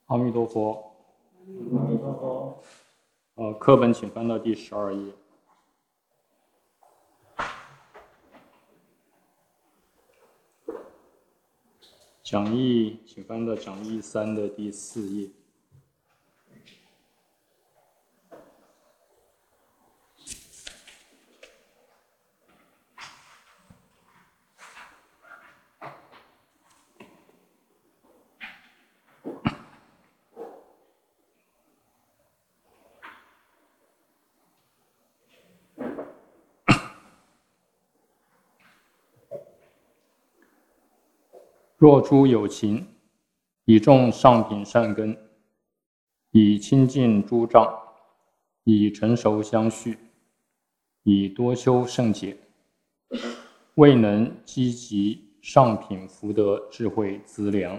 阿弥陀佛。 阿弥陀佛。 课本请翻到第12页。讲义请翻到讲义3的第4页。若诸有情，以种上品善根，以清净诸障，以成熟相续，以多修胜解，未能积集上品福德智慧资粮。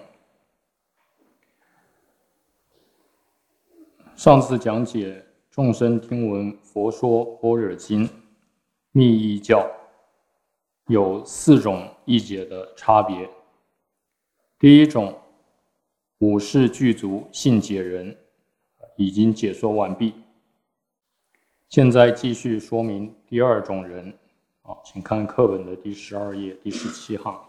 上次讲解众生听闻佛说般若经密意教有4种义解的差别。第一种五世具足信解人已经解说完毕，现在继续说明第2种人。请看课本的第12页第17行。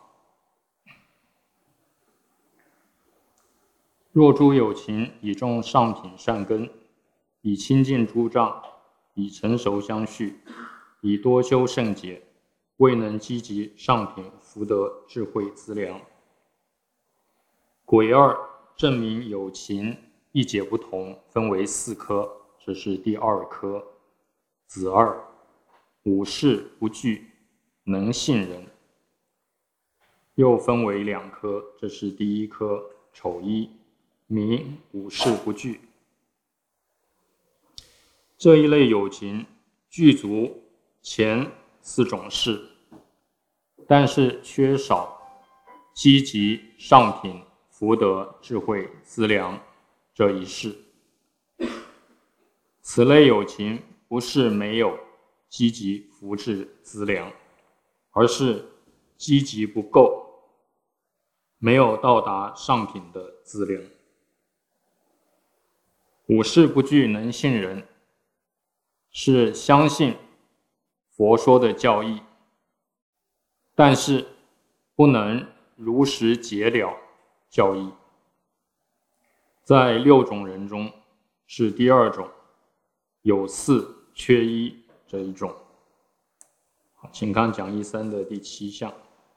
若诸有情，以种上品善根，以清净诸障，以成熟相续，以多修胜解，未能积集上品福德智慧资粮。癸二证明有情义解不同，分为4科，这是第2科。子二五世不具，能信人，又分为2科，这是第1科。丑一名五世不具。这一类有情具足前4种事，但是缺少积集上品福德智慧资粮这一事。此类有情不是没有积集福智资粮，而是积集不够，没有到达上品的资粮。五世不具能信人，是相信佛说的教义，但是不能如实解了教义。在6种人中是第2种，有4缺1这一种。请看讲义3的第7项。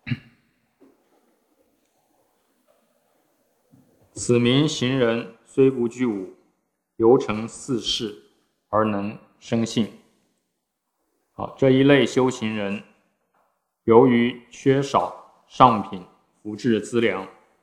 此名行人虽不具5，犹成4事而能生信。这一类修行人由于缺少上品福智资粮，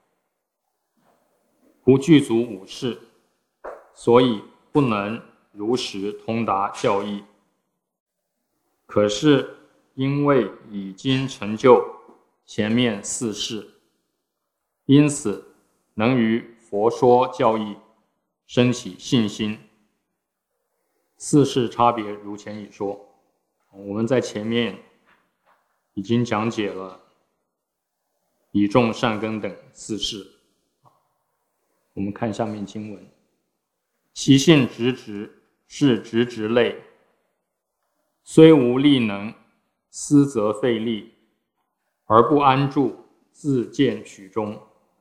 不具足5事，所以不能如实通达教义。可是因为已经成就前面4事，因此能于佛说教义生起信心。4事差别如前已说，我们在前面已经讲解了以种善根等4事。我们看下面经文：其性直直，是直直类，虽无力能，思则费力，而不安住，自见取中。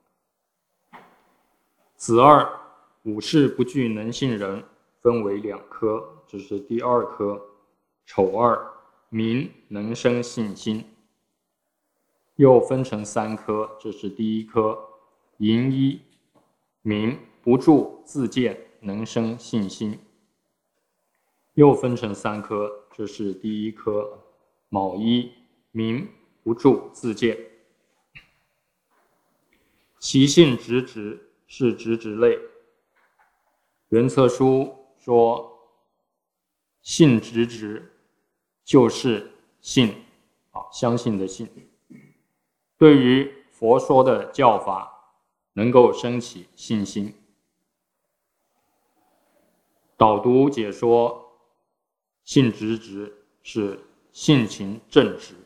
子二五世不具能信人，分为2科，这是第2科。丑二名能生信心，又分成3科，这是第1科。寅一名不住自见能生信心，又分成3科，这是第1科。卯一名不住自见。其性直直，是直直类。原册书说性直直就是信，相信的信，对于佛说的教法能够升起信心。导读解说性直直是性情正直。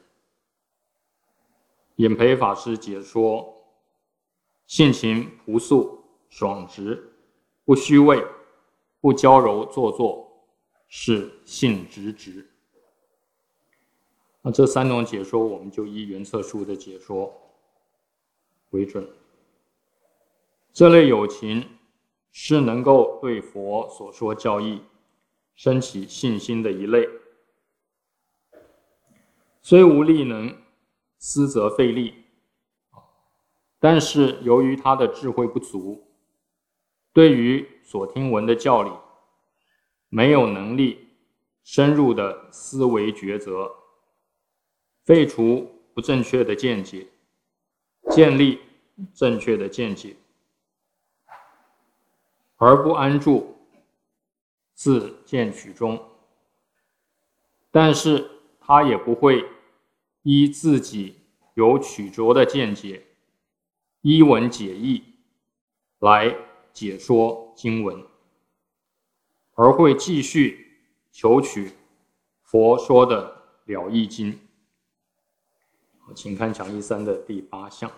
演培法师解说性情朴素爽直不虚伪，不娇柔做作，是信直直。那这3种解说，我们就依原册书的解说为准。这类有情是能够对佛所说教义升起信心的一类，虽无力能思则费力，但是由于他的智慧不足，对于所听闻的教理没有能力深入的思维抉择，废除不正确的见解，建立正确的见解，而不安住，自见取中。但是他也不会依自己有曲折的见解，依文解义来解说经文，而会继续求取佛说的了义经。请看讲义3的第8项。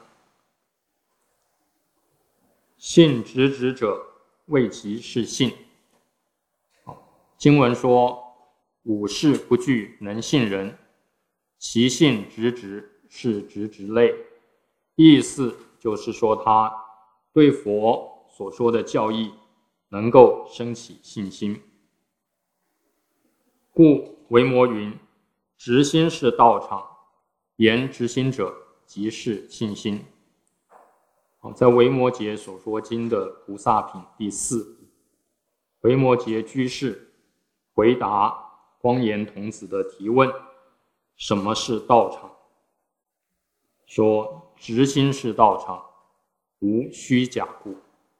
信直直者，谓其是信。经文说，五事不具，能信人，其信直直，是直直类。意思就是说，他对佛所说的教义能够升起信心。故维摩云：直心是道场，言直心者，即是信心。在维摩诘所说经的菩萨品第4，维摩诘居士回答光颜童子的提问：什么是道场？说直心是道场，无虚假故。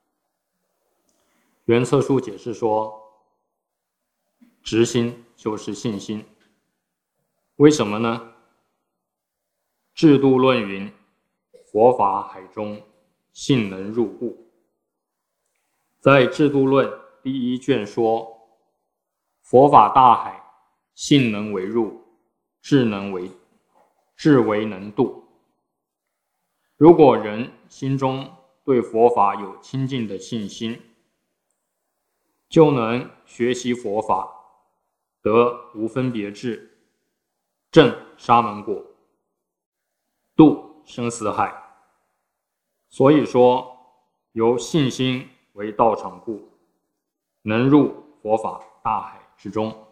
原册书解释说，直心就是信心。为什么呢？制度论云：佛法海中，信能入故。在制度论第1卷说，佛法大海，信能为入，智为能渡。如果人心中对佛法有清净的信心，就能学习佛法，得无分别智，证沙门果，渡生死海。所以说，由信心为道场故，能入佛法大海之中。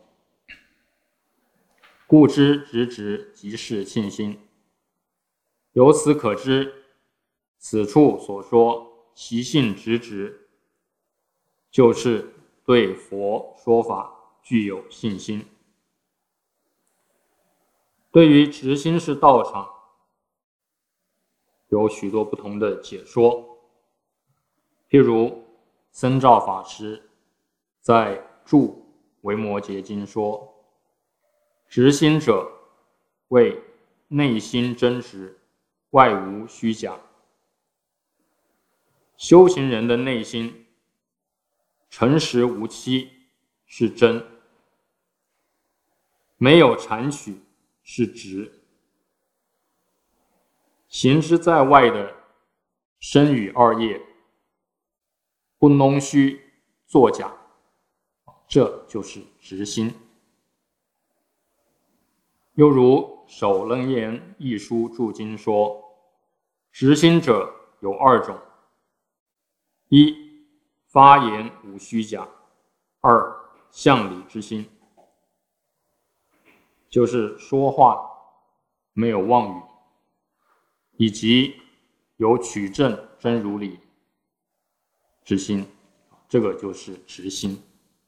故知直直即是信心。由此可知，此处所说其信直直，就是对佛说法具有信心。对于直心是道场，有许多不同的解说。譬如僧肇法师在注维摩诘经说，直心者，谓内心真实，外无虚假。修行人的内心诚实无欺，是真；没有谄曲，是直。行之在外的身语二业，不弄虚作假，这就是直心。又如首楞严一书注经说，直心者有2种：一，发言无虚假；二，向理之心，就是说话没有妄语，以及有取证真如理之心，这个就是直心。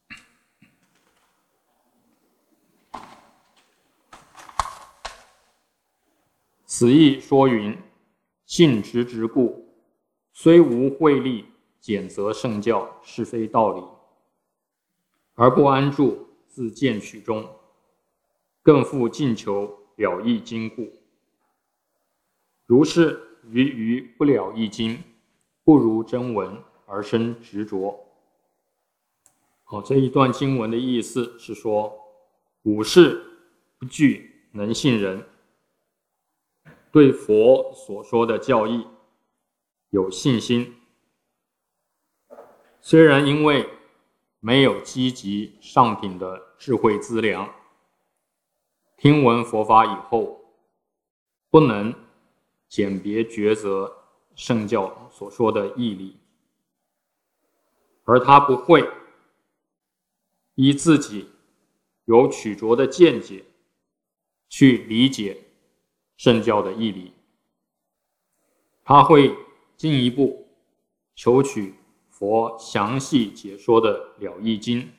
此意说云：信直直故，虽无慧力检则圣教是非道理，而不安住自见取中，更复尽求了义经故。如是于不了义经，不如真文而生执着。这一段经文的意思是说，五事不具，能信人，对佛所说的教义有信心， 虽然因为没有积极上品的智慧资粮，听闻佛法以后，不能鉴别抉择圣教所说的义理，而他不会依自己有曲折的见解去理解圣教的义理，他会进一步求取佛详细解说的了义经，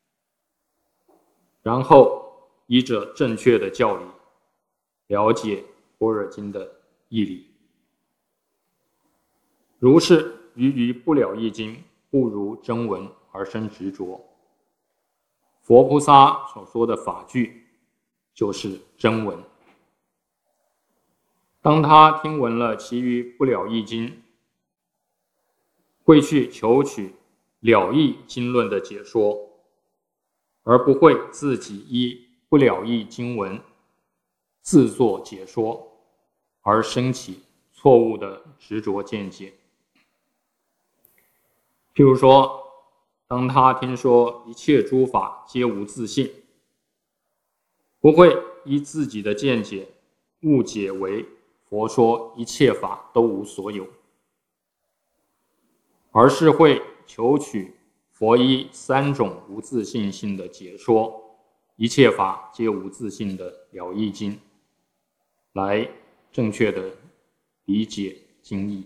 然后依着正确的教理了解般若经的义理。如是于不了义经，不如真文而生执着。佛菩萨所说的法句就是真文。当他听闻了其余不了义经，会去求取了义经论的解说，而不会自己依不了义经文自作解说，而生起错误的执着见解。譬如说，当他听说一切诸法皆无自性，不会依自己的见解误解为佛说一切法都无所有，而是会求取佛依三种无自性性的解说一切法皆无自性的了义经，来正确的理解经义。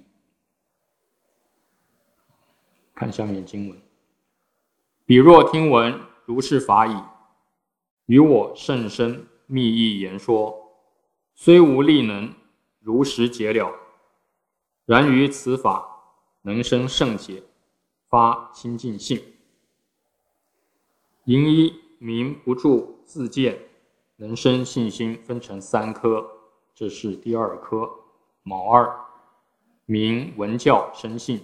看下面经文：彼若听闻如是法已，于我甚深密意言说，虽无力能如实解了，然于此法能生圣解，发清净性。因一名不住自见，能生信心分成3科，这是第2科。卯2，名闻教生信。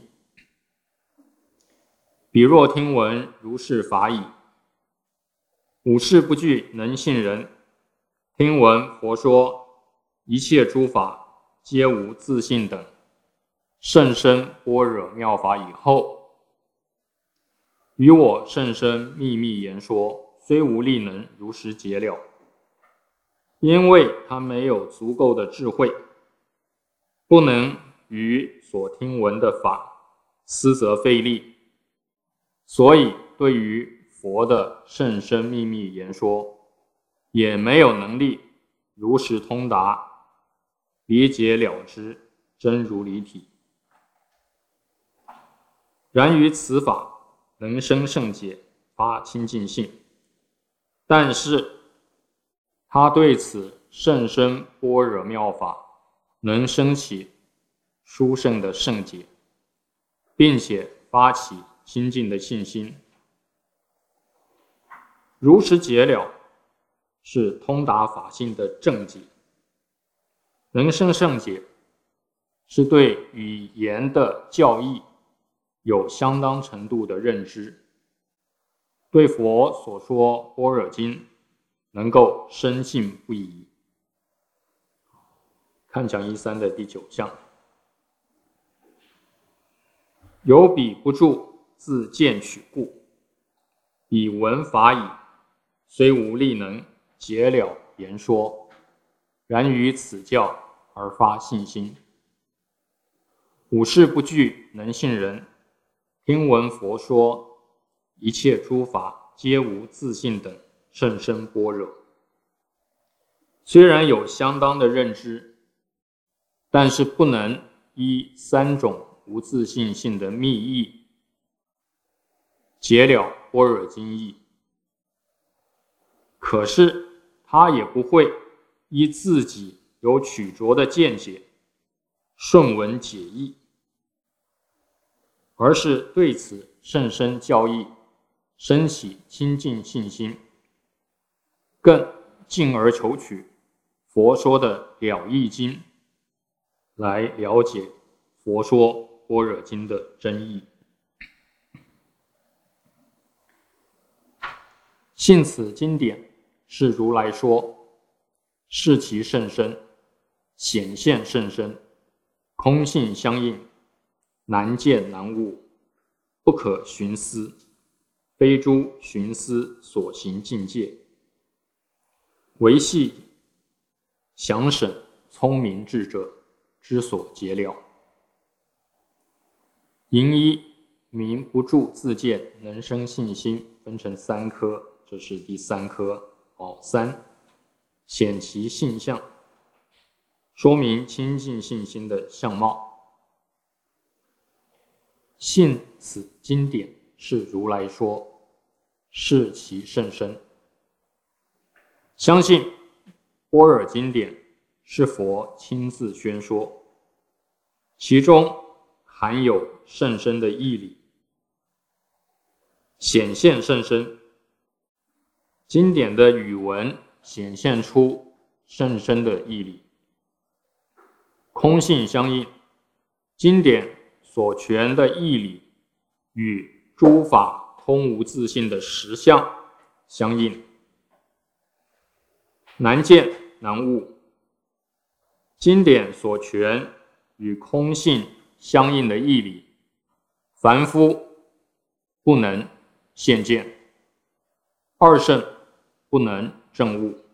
彼若听闻如是法已，五事不具能信人，听闻佛说一切诸法皆无自性等甚深般若妙法以后，于我甚深秘密言说，虽无力能如实解了，因为他没有足够的智慧，不能于所听闻的法思则费力，所以对于佛的甚深秘密言说也没有能力如实通达，理解了知，真如理体。然于此法能生圣解，发清净性，但是他对此甚深般若妙法能生起殊胜的圣解，并且发起清净的信心。如实解了是通达法性的正解，能生圣解是对语言的教义有相当程度的认知，对佛所说般若经能够深信不疑。看讲义3的第9项，有彼不住自见取故，彼闻法已，虽无力能解了言说，然于此教而发信心。五事不具能信人，听闻佛说一切诸法皆无自性等甚深般若，虽然有相当的认知，但是不能依3种无自性性的密意解了般若经义，可是他也不会依自己有曲折的见解顺文解义，而是对此甚深教义升起清净信心，更进而求取佛说的了义经来了解佛说般若经的真义。信此经典是如来说，是其甚深，显现甚深，空性相应，难见难悟， 不可徇私，非诸徇私所行境界。维系详审聪明智者之所结了。寅一，明不住自见，能生信心，分成3科，这是第3科。3，显其性相，说明清净信心的相貌。信此经典是如来说，是其甚深。相信般若经典是佛亲自宣说，其中含有甚深的义理，显现甚深。经典的语文显现出甚深的义理，空性相应，经典所诠的义理与诸法空无自性的实相相应，难见难悟。经典所诠与空性相应的义理，凡夫不能现见，二圣不能证悟。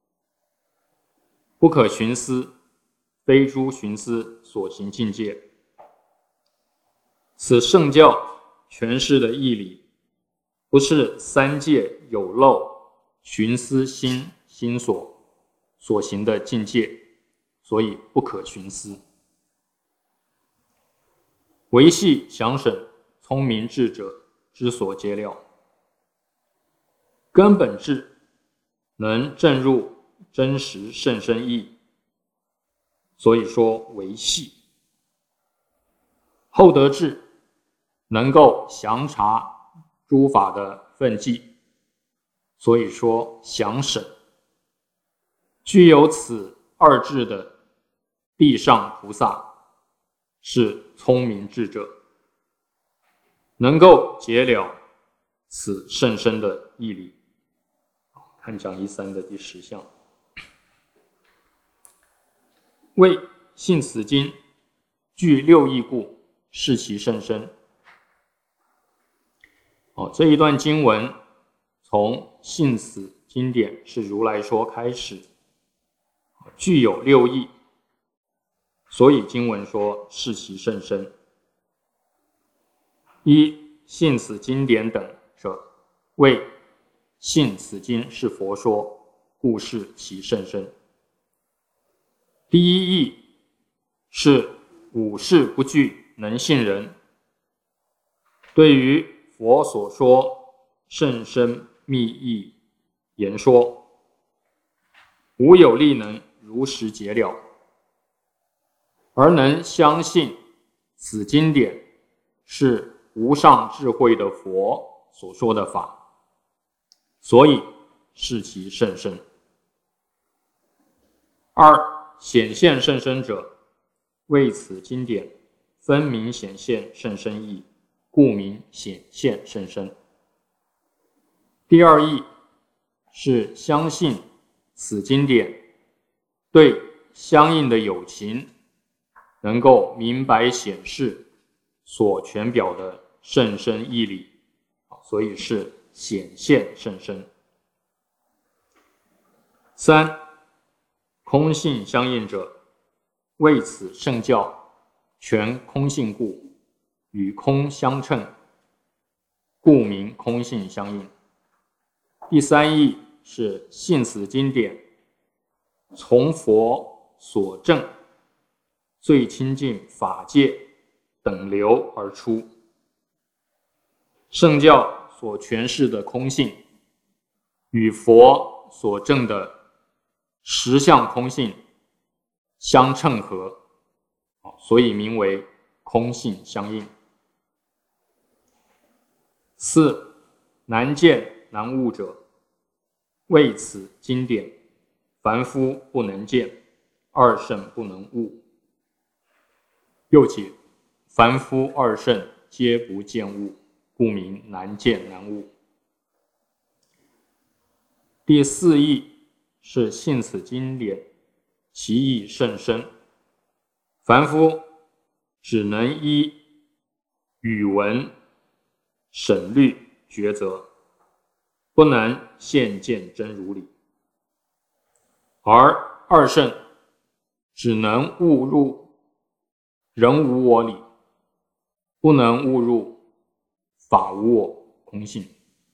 不可徇私，非诸徇私所行境界。此圣教诠释的义理，不是三界有漏徇私心所行的境界，所以不可徇私。维系详审聪明智者之所结了。根本智能证入真实甚深义，所以说维系。后得智能够详察诸法的分际，所以说详审。具有此二智的地上菩萨是聪明智者，能够解了此甚深的义理。看讲义3的第10项。为信此经具6义故，是其甚深。这一段经文从信此经典是如来说开始，具有6义，所以经文说是其甚深。一，信此经典等者，谓信此经是佛说，故是其甚深。第一义是五事不惧能信人，对于佛所说甚深密意言说，无有力能如实解了，而能相信此经典是无上智慧的佛所说的法，所以是其甚深。二，显现甚深者，为此经典分明显现甚深义，故名显现甚深。第二义是相信此经典对相应的有情能够明白显示所全表的甚深义理，所以是显现甚深。三，空性相应者，为此圣教全空性故，与空相称，故名空性相应。第三义是信此经典从佛所证最清净法界等流而出，圣教所诠释的空性与佛所证的实相空性相称合，所以名为空性相应。四，难见难悟者，为此经典凡夫不能见，二圣不能悟。又解，凡夫二圣皆不见悟，故名难见难悟。第四义是信此经典，其义甚深，凡夫只能依语文审虑抉择，不能现见真如理。而二圣只能悟入人无我理，不能悟入法无我空性。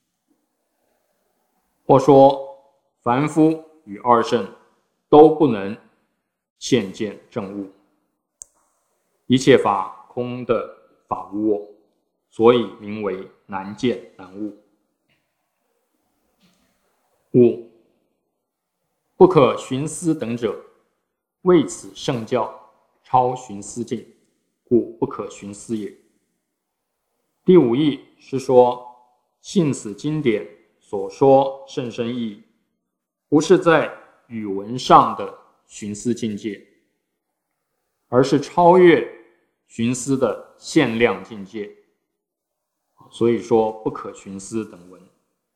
或说凡夫与二圣都不能现见正悟，一切法空的法无我，所以名为难见难悟。5. 不可寻思等者，为此圣教超寻思境，故不可寻思也。第5义是说，信此经典所说甚深义，不是在语文上的寻思境界，而是超越寻思的限量境界，所以说不可寻思等文。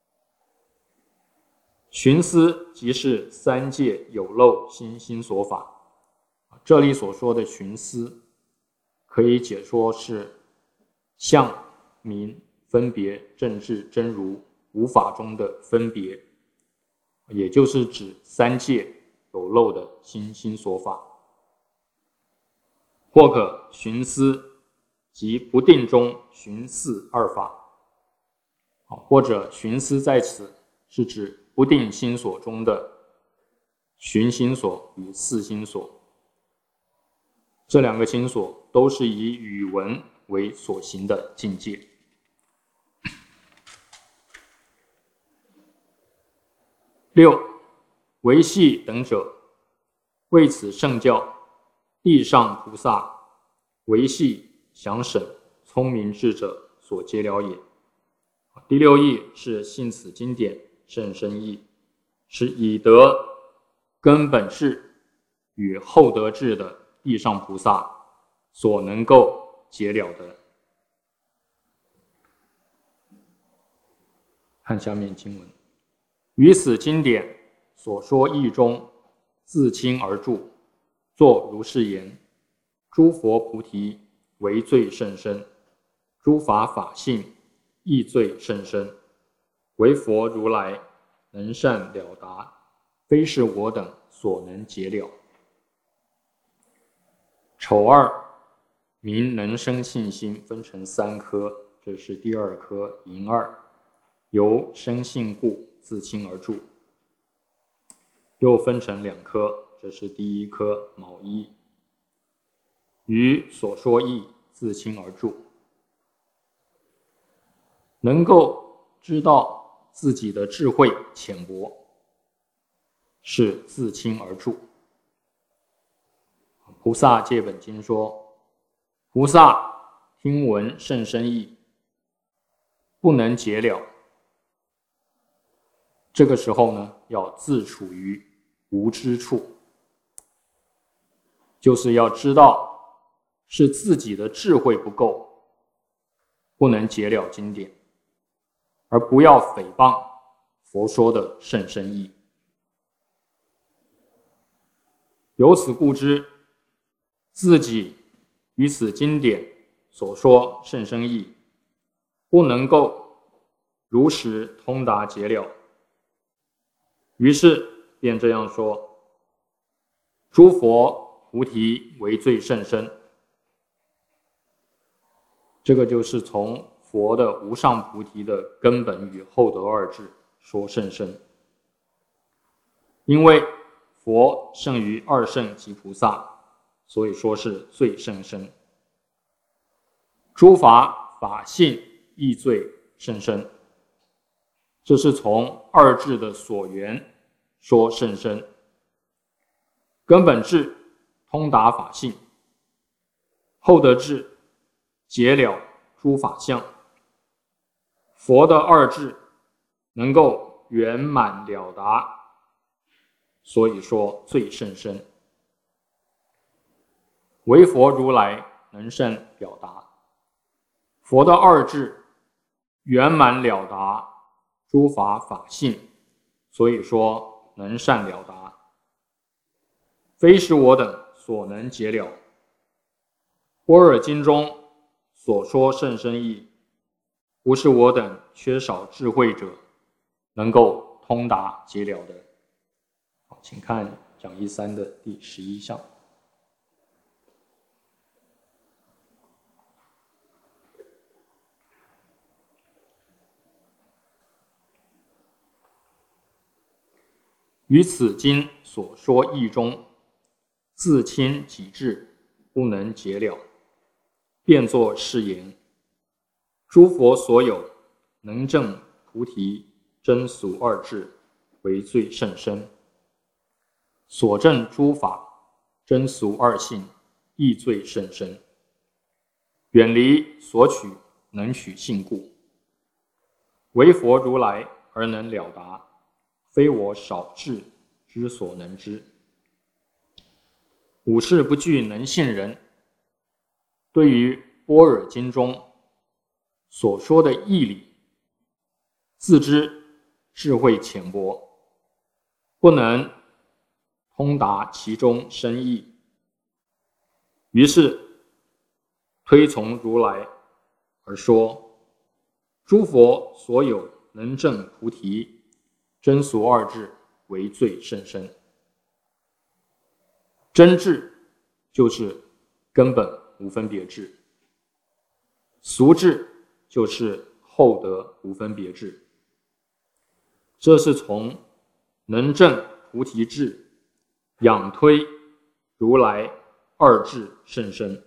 寻思即是三界有漏心心所法，这里所说的寻思可以解说是相名分别正智真如无法中的分别，也就是指三界有漏的心心所法。或可寻思即不定中寻思二法，或者寻思在此是指不定心所中的寻心所与思心所，这两个心所都是以语文为所行的境界。6. 维系等者，为此圣教地上菩萨维系详审聪明智者所揭了也。第6义是信此经典甚深义，是以得根本智与后得智的地上菩萨所能够解了的。看下面经文，于此经典所说义中，自轻而著，作如是言：诸佛菩提为最甚深，诸法法性亦最甚深，唯佛如来能善了达，非是我等所能解了。丑二名能生信心，分成3科，这是第2科寅二，由生信故自轻而著。又分成2科，这是第1科卯一，于所说义自轻而著。能够知道自己的智慧浅薄，是自轻而著。菩萨戒本经说，菩萨听闻甚深义，不能解了，这个时候呢，要自处于无知处，就是要知道是自己的智慧不够，不能解了经典，而不要诽谤佛说的甚深义。由此故知，自己于此经典所说甚深义，不能够如实通达解了，于是便这样说：诸佛菩提为最甚深。这个就是从佛的无上菩提的根本与后得二智说甚深，因为佛胜于二圣及菩萨，所以说是最甚深。诸法法性亦最甚深，这是从二智的所缘说甚深。根本智通达法性，后得智解了诸法相，佛的二智能够圆满了达，所以说最甚深。唯佛如来能善了达，佛的二智圆满了达诸法法性，所以说能善了达，非是我等所能解了。般若经中所说甚深义， 不是我等缺少智慧者能够通达解了的。好，请看讲义3的第11项。于此经所说义中，自亲己志不能解了，便作是言：诸佛所有能证菩提真俗二智，为最甚深；所证诸法真俗二性，亦最甚深。远离所取能取性故，唯佛如来而能了达，非我少智之所能知。五事不具能信人，对于般若经中所说的义理，自知智慧浅薄，不能通达其中深意，于是推从如来而说：诸佛所有能证菩提真俗二智，为最甚深。真智就是根本无分别智，俗智就是后得无分别智。这是从能证菩提智仰推如来二智甚深。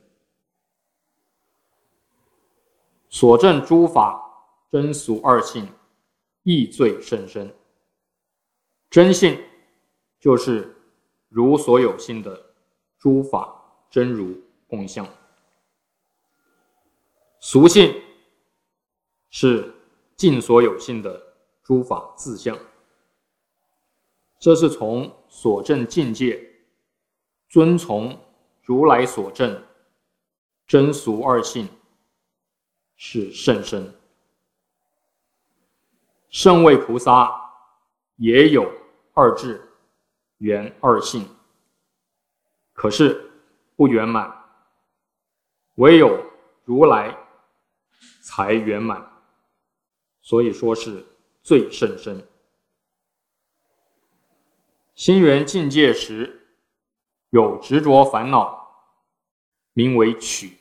所证诸法真俗二性，亦最甚深。真性就是如所有性的诸法真如共相，俗性是尽所有性的诸法自相。这是从所证境界遵从如来所证真俗二性，是甚深。圣位菩萨也有二智圆二性，可是不圆满，唯有如来才圆满，所以说是最甚深。心圆境界时，有执着烦恼，名为取。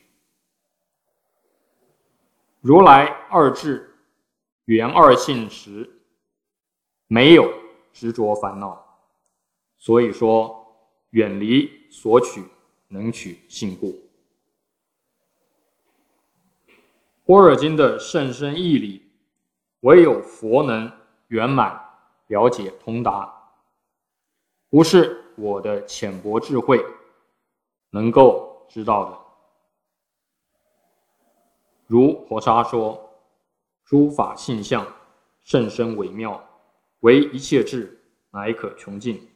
如来二智圆二性时，没有执着烦恼，所以说远离所取能取性故。般若经的甚深义理，唯有佛能圆满了解通达，不是我的浅薄智慧能够知道的。如婆沙说：诸法性相甚深微妙，唯一切智乃可穷尽。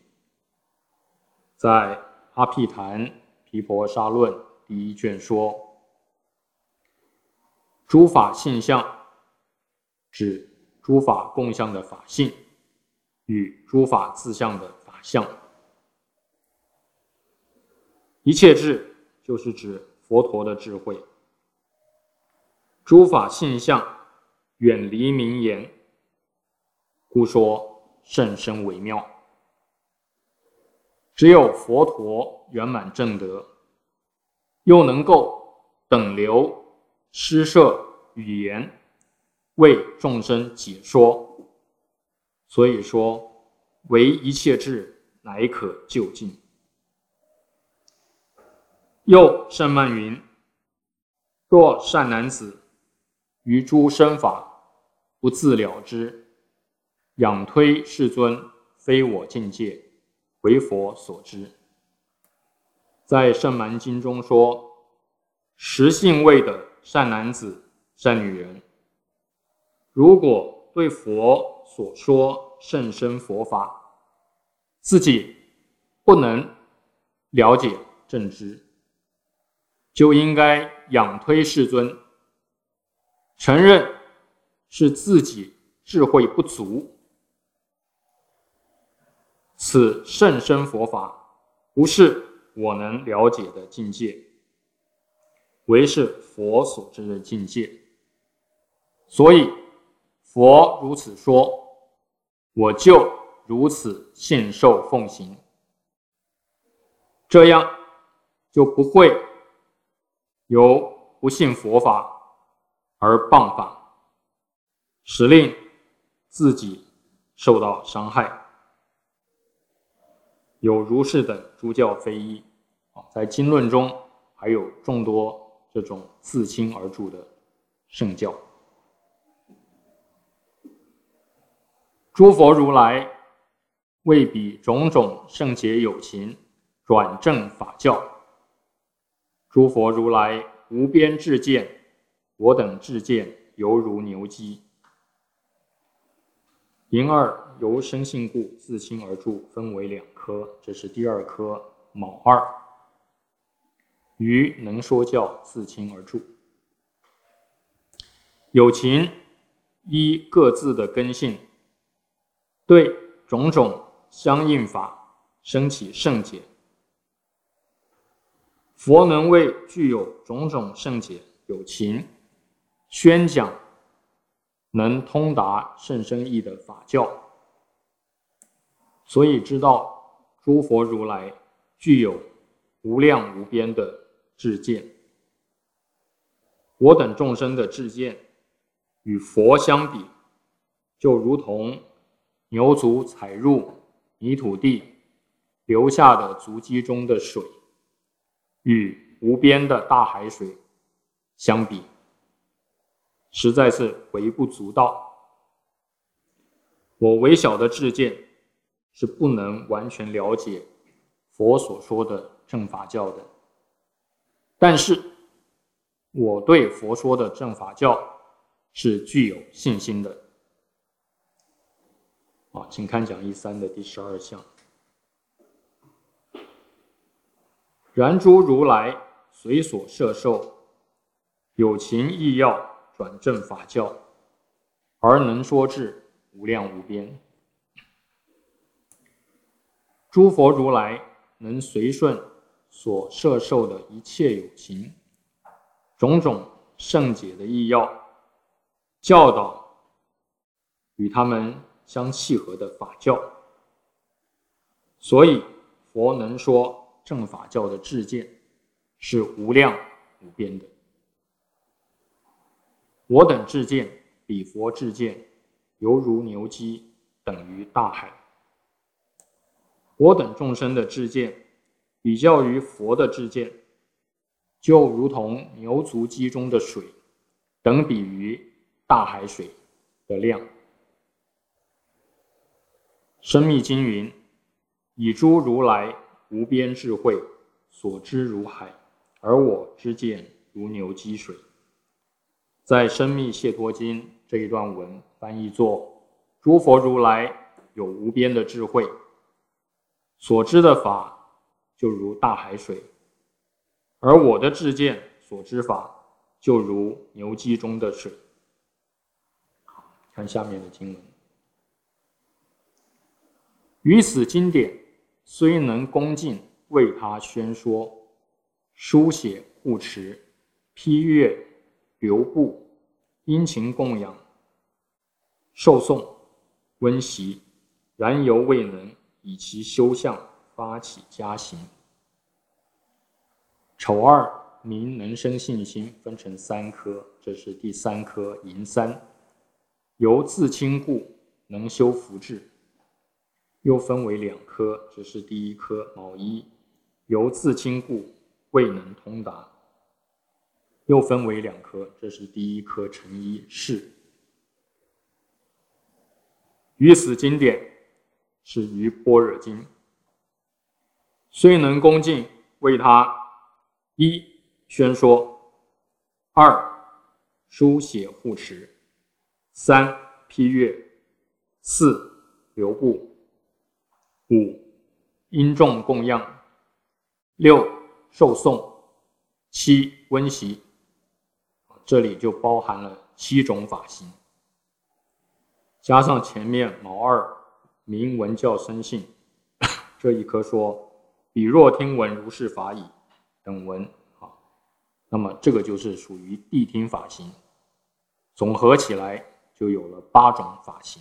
在阿毗昙毗婆沙论第1卷说：诸法性相指诸法共相的法性与诸法自相的法相。一切智就是指佛陀的智慧。诸法性相远离名言，故说甚深微妙。只有佛陀圆满正德，又能够等流施设语言为众生解说，所以说唯一切智乃可究竟。又圣曼云：若善男子于诸生法不自了之，仰推世尊非我境界，为佛所知。在圣蛮经中说，实性位的善男子善女人，如果对佛所说甚深佛法自己不能了解正知，就应该仰推世尊，承认是自己智慧不足，此甚深佛法不是我能了解的境界，唯是佛所知的境界。 所以佛如此说，我就如此信受奉行，这样就不会由不信佛法而谤法，使令自己受到伤害。有如是等诸教非一，在经论中还有众多这种自亲而著的圣教。诸佛如来为彼种种圣洁有情转正法教，诸佛如来无边智见，我等智见犹如牛鸡。因二由生性故自亲而著，分为两科，这是第二科卯二，于能说教自亲而著。有情依各自的根性，对种种相应法生起圣解。佛能为具有种种圣解有情宣讲能通达甚深义的法教，所以知道诸佛如来具有无量无边的智见。我等众生的智见与佛相比，就如同牛足踩入泥土地留下的足迹中的水，与无边的大海水相比，实在是微不足道。我微小的智见是不能完全了解佛所说的正法教的，但是我对佛说的正法教是具有信心的。请看讲义3的第12项。然诸如来随所摄受，有情意要转正法教，而能说智无量无边。诸佛如来能随顺所摄受的一切有情种种圣解的意要，教导与他们相契合的法教，所以佛能说正法教的智见是无量无边的。我等智见比佛智见犹如牛鸡，等于大海。我等众生的智见比较于佛的智见，就如同牛足鸡中的水，等比于大海水的量。深密经云：以诸如来无边智慧，所知如海，而我知见如牛鸡水。在深密解脱经这一段文翻译作：诸佛如来有无边的智慧，所知的法就如大海水，而我的智见所知法就如牛鸡中的水。看下面的经文。于此经典虽能恭敬为他宣说，书写护持，批阅留布，殷勤供养，受诵温习，然犹未能以其修相发起加行。丑二名能生信心，分成3科，这是第3科寅3，由自亲故能修福智，又分为2科，这是第1科卯一，由自亲故未能通达，又分为2科，这是第1科辰一是。于此经典是于般若经，虽能恭敬为他一宣说，二书写护持，三批阅，四留布，五殷重供养，六受诵，七温习，这里就包含了7种法行，加上前面卯二明闻教生信这一科说彼若听闻如是法已等文，那么这个就是属于谛听法行。 总合起来就有了8种法行。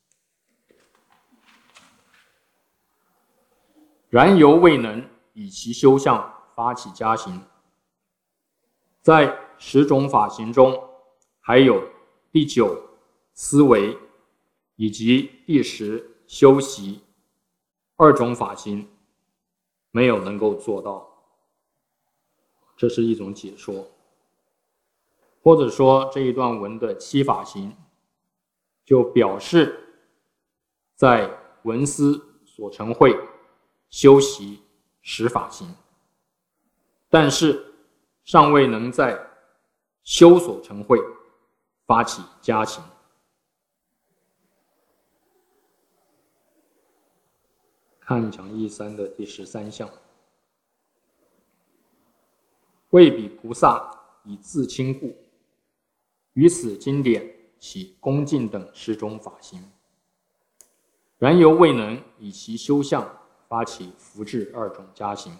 然犹未能以其修相发起加行。在10种法行中，还有第9思维以及第10修习2种法行没有能够做到，这是一种解说。或者说这一段文的7法行就表示在闻思所成慧修习10法行，但是尚未能在修所成慧发起加行。看讲义3的第13项，为彼菩萨以自亲故，于此经典起恭敬等10种法行，然犹未能以其修相发起福至2种加行。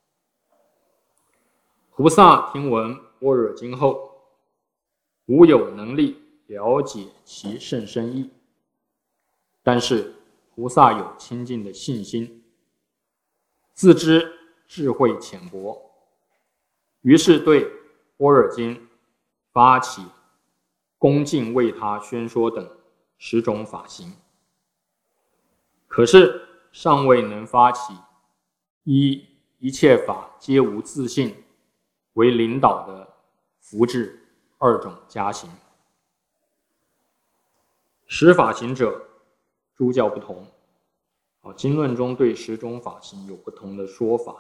菩萨听闻般若经后，无有能力了解其甚深义，但是菩萨有清净的信心，自知智慧浅薄，于是对般若经发起恭敬为他宣说等10种法行，可是尚未能发起依一切法皆无自性为领导的福至2种加行。10法行者诸教不同，经论中对10种法行有不同的说法。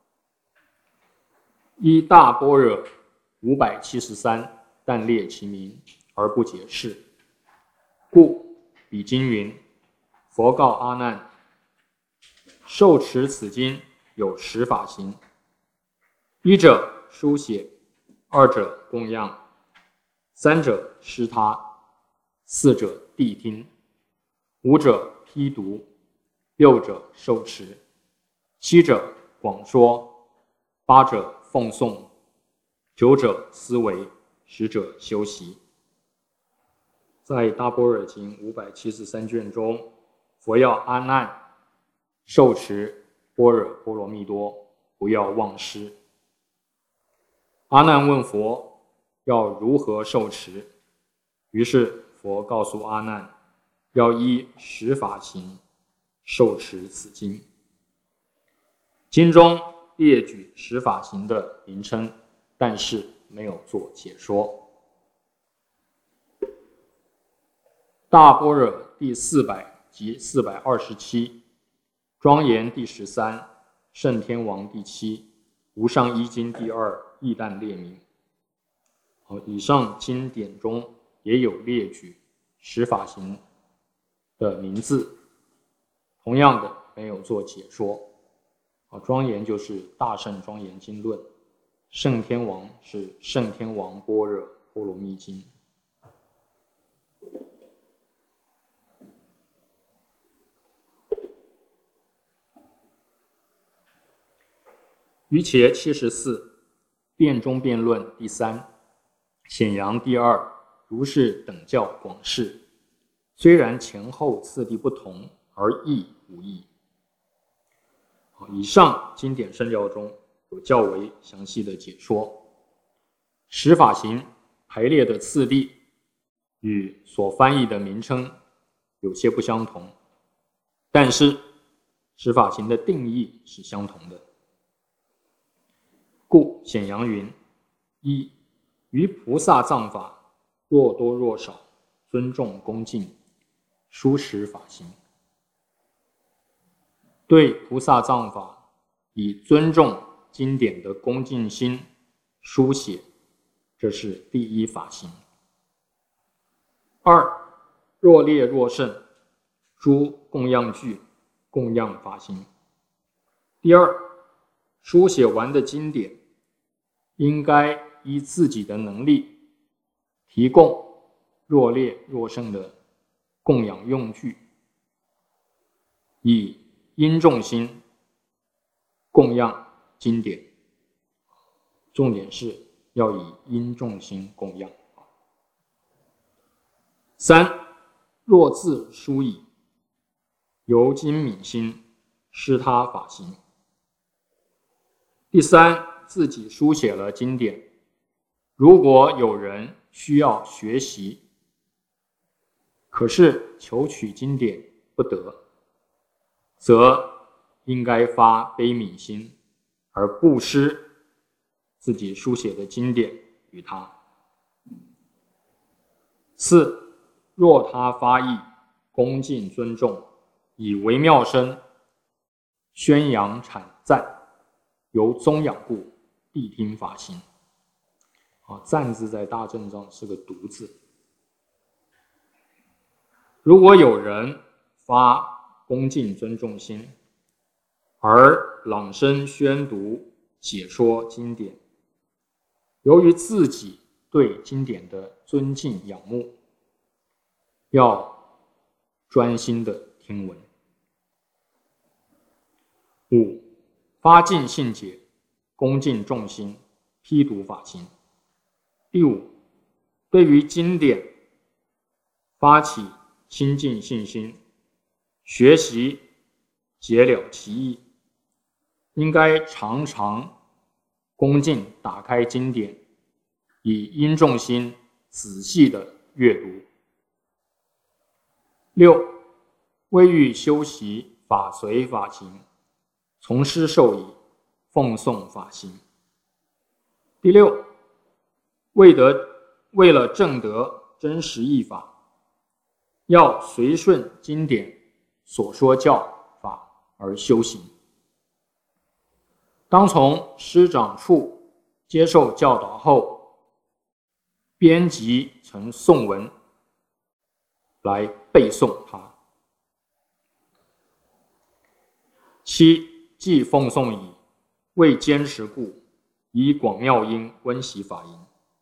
依大般若573但列其名而不解释，故彼经云：佛告阿难，受持此经有10法行，一者书写，2者供养，3者施他，4者谛听，5者批读，6者受持，7者广说，8者奉诵，9者思维，10者修习。在大般若经573卷中，佛要阿难受持般若波罗蜜多，不要忘失。阿难问佛要如何受持，于是佛告诉阿难，要依10法行受持此经。经中列举10法行的名称，但是没有做解说。大般若第400及427，庄严第13，圣天王第7，无上一经第2亦但列名。以上经典中也有列举10法行的名字，同样的没有做解说。庄严就是大圣庄严经论，圣天王是圣天王般若波罗蜜经。瑜伽74辩中辩论第3，显扬第2，如是等教广释，虽然前后次第不同，而异无异。以上经典圣教中有较为详细的解说。10法行排列的次第与所翻译的名称有些不相同，但是10法行的定义是相同的。故显扬云：一、于菩萨藏法若多若少，尊重恭敬，殊10法行。对菩萨藏法以尊重经典的恭敬心书写，这是第1法行。2、若劣若胜，诸供养具，供养法行。第2，书写完的经典应该依自己的能力提供若劣若胜的供养用具，以因重心供养经典，重点是要以因重心供养。 3. 若自书矣，由今敏心，施他法行。第3，自己书写了经典，如果有人需要学习，可是求取经典不得，则应该发悲悯心，而布施自己书写的经典与他。4. 若他发意，恭敬尊重，以微妙声宣扬阐赞，由宗养故，谛听法行。赞字在大正上是个独字。如果有人发恭敬尊重心，而朗声宣读解说经典，由于自己对经典的尊敬仰慕，要专心的听闻。5. 发尽信解，恭敬众心，批读法行。第5，对于经典发起亲近信心，学习解了其意，应该常常恭敬打开经典，以殷重心仔细的阅读。6. 为欲修习法随法行，从师授以奉诵法行。第6，为了证得真实义法，要随顺经典所说教法而修行。当从师长处接受教导后，编辑成颂文来背诵它。7. 既奉诵矣，为坚持故，以广妙音温习法行。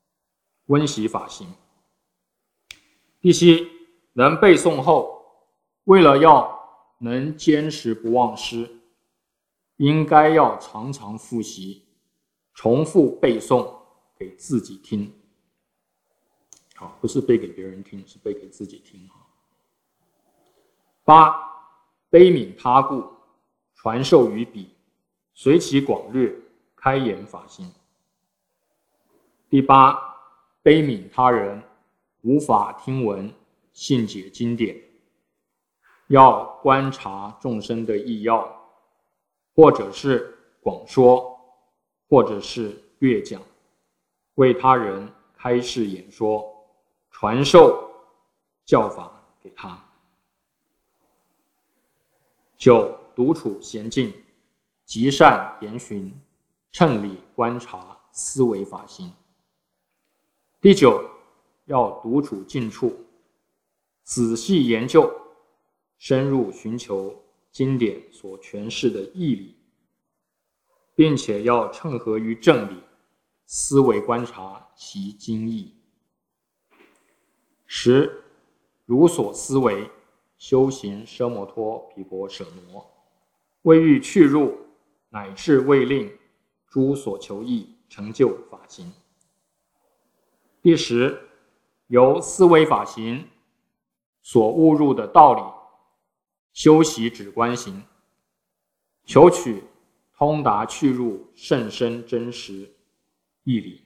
第7，能背诵后，为了要能坚持不忘失，应该要常常复习，重复背诵给自己听。不是背给别人听，是背给自己听。8. 悲悯他故，传授于彼，随其广略，开言法行。第8，悲悯他人无法听闻信解经典，要观察众生的意要，或者是广说，或者是略讲，为他人开示演说，传授教法给他。9. 独处闲静，极善言寻，称理观察，思维法行。第9，要独处静处，仔细研究，深入寻求经典所诠释的义理，并且要称合于正理，思维观察其经义。10. 如所思维，修行奢摩托毗婆舍罗，为欲去入，乃至为令诸所求义成就法行。第10，由思维法行所悟入的道理，修习止观行，求取通达去入甚深真实义理。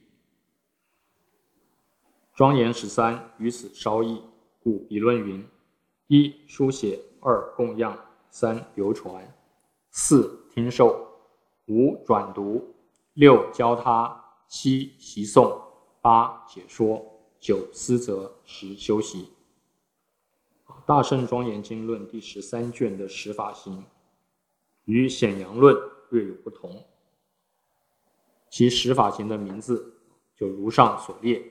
庄严13于此稍异，故彼论云：1. 书写，2. 供养，3. 流传，4. 听受，5. 转读，6. 教他，7. 习诵，8. 解说，9. 思则，10. 修习。大圣庄严经论第13卷的十法行与显扬论略有不同，其十法行的名字就如上所列。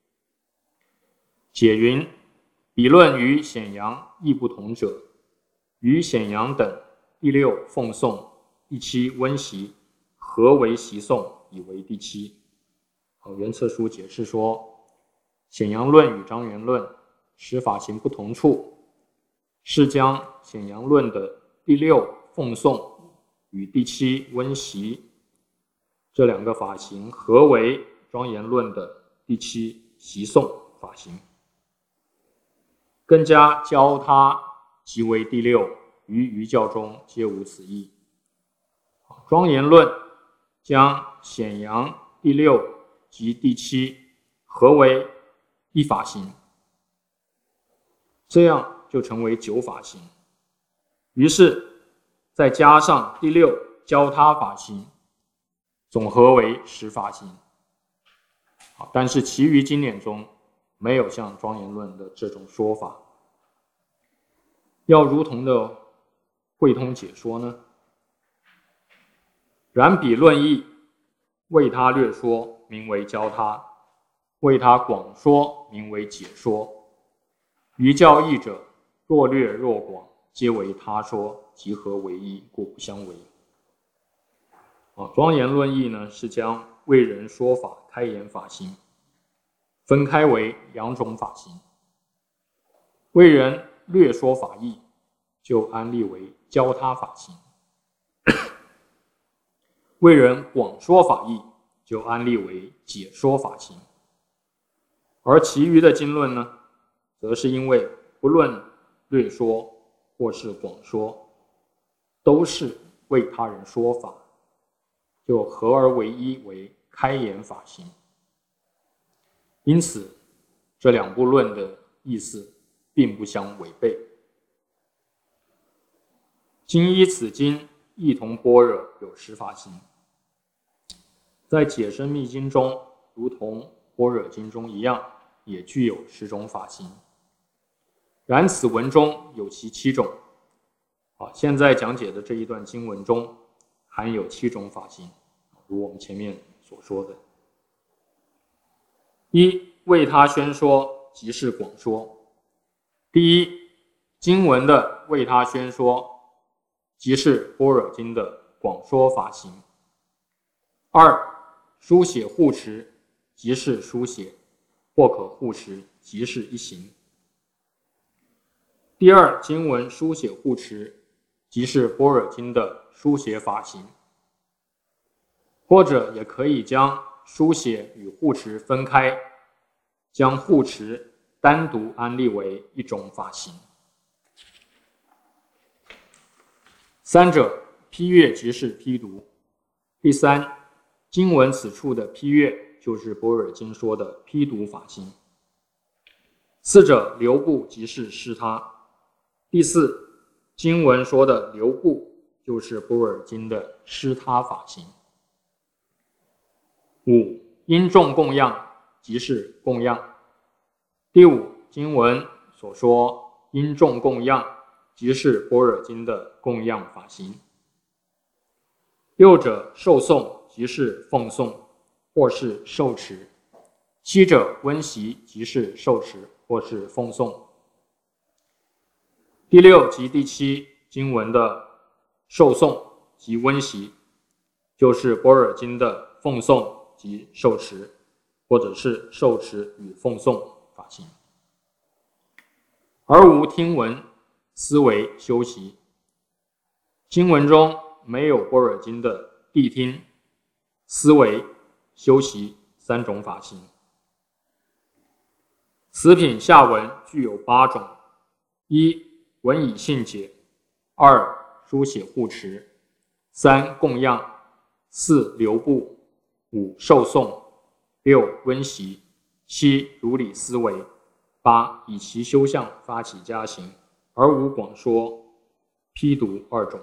解云：彼论与显扬亦不同者，与显扬等第6奉诵，第7温习，合为习诵，以为第7。原册书解释说，显扬论与庄严论十法行不同处，是将显扬论的第6奉诵与第7温习这两个法行合为庄严论的第7习诵法行。 更加教他即为第六，于瑜教中皆无此意。庄严论将显扬第六及第七合为一法行，这样就成为九法行。于是再加上第六教他法行，总合为十法行。但是其余经典中没有像庄严论的这种说法。要如同的汇通解说呢？然彼论义，为他略说，名为教他；为他广说，名为解说。于教义者，若略若广，皆为他说，集合为一，故不相违。庄严论义呢，是将为人说法开言法行分开为两种法行。为人略说法义，就安立为教他法行；为人广说法义，就安立为解说法行。而其余的经论呢，则是因为不论略说或是广说，都是为他人说法，就合而为一，为开言法行。因此这两部论的意思并不相违背。今依此经一同般若有十法行，在解深密经中如同般若经中一样，也具有10种法行。然此文中有其7种。现在讲解的这一段经文中含有7种法行，如我们前面所说的。一、为他宣说，即是广说。第一，经文的为他宣说，即是般若经的广说法行。二、书写护持，即是书写，或可护持，即是一行。第二，经文书写护持，即是般若经的书写法行。或者也可以将书写与护持分开，将护持单独安立为一种法行。三者，批阅即是批读。第三，经文此处的批阅，就是般若经说的批读法行。四者，流布即是施他。第四，经文说的流布，就是般若经的施他法行。五、因众供养，即是供养。第五，经文所说因众供养，即是般若经的供养法行。六者，受诵，即是奉诵，或是受持。七者，温习，即是受持，或是奉诵。第六及第七经文的受诵及温习，就是般若经的奉诵及受持，或者是受持与奉诵法行。而无听闻、思维、修习。经文中没有般若经的谛听、思维、修习3种法行。此品下文具有8种：一、文以信解；二、书写护持；三、供养；四、流布；五、受诵；六、温习；七、如理思维；八、以其修相发起加行，而无广说、批读2种。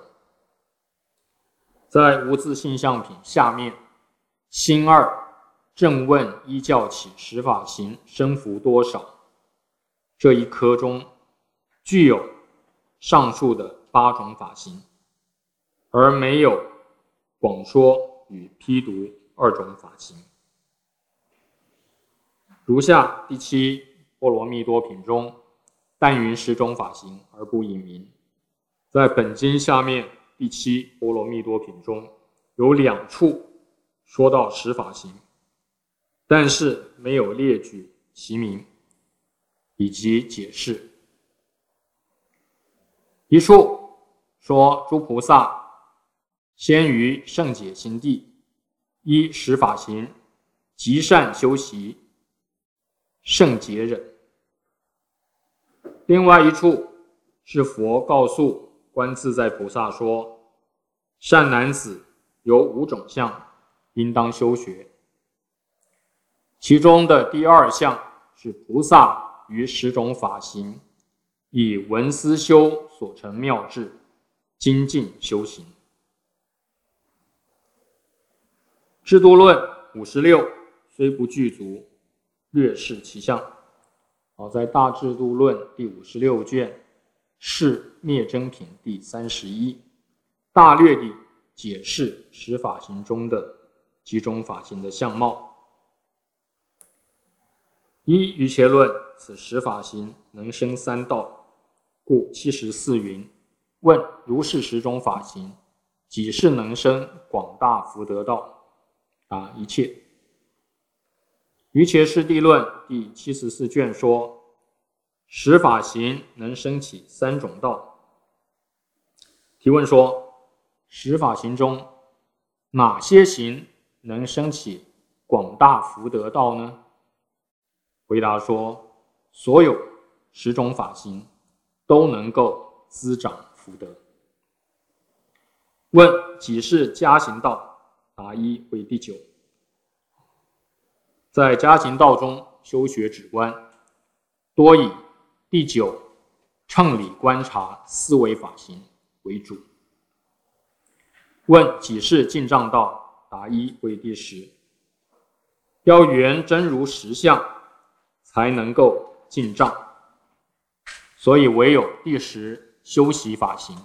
在无自性相品下面，心2正问依教起10法行生福多少，这一科中具有上述的8种法行，而没有广说与批读2种法行。如下第7波罗蜜多品中，但云10种法行而不引名。在本经下面第7波罗蜜多品中有2处说到10法行，但是没有列举其名以及解释。一处说诸菩萨先于圣解行地，依10法行极善修习圣解忍。 另外一处是佛告诉观自在菩萨说，善男子有5种相，应当修学。其中的第2项是菩萨于10种法行，以闻思修所成妙智，精进修行。制度论56虽不具足，略示其相。在大制度论第56卷是灭真品第31，大略地解释10法行中的几种法行的相貌。依瑜伽论，此10法行能生3道，故74云：问如是10种法行，几是能生广大福德道？答：一切。瑜伽师地论第74卷说，10法行能生起3种道。提问说，10法行中哪些行能生起广大福德道呢？回答说，所有10种法行都能够滋长福德。问几是加行道？答：一为第9。在加行道中修学止观，多以第9乘理观察思维法行为主。问几是进障道？答：一为第10。要圆真如实相，才能够进障，所以唯有第10修习法行。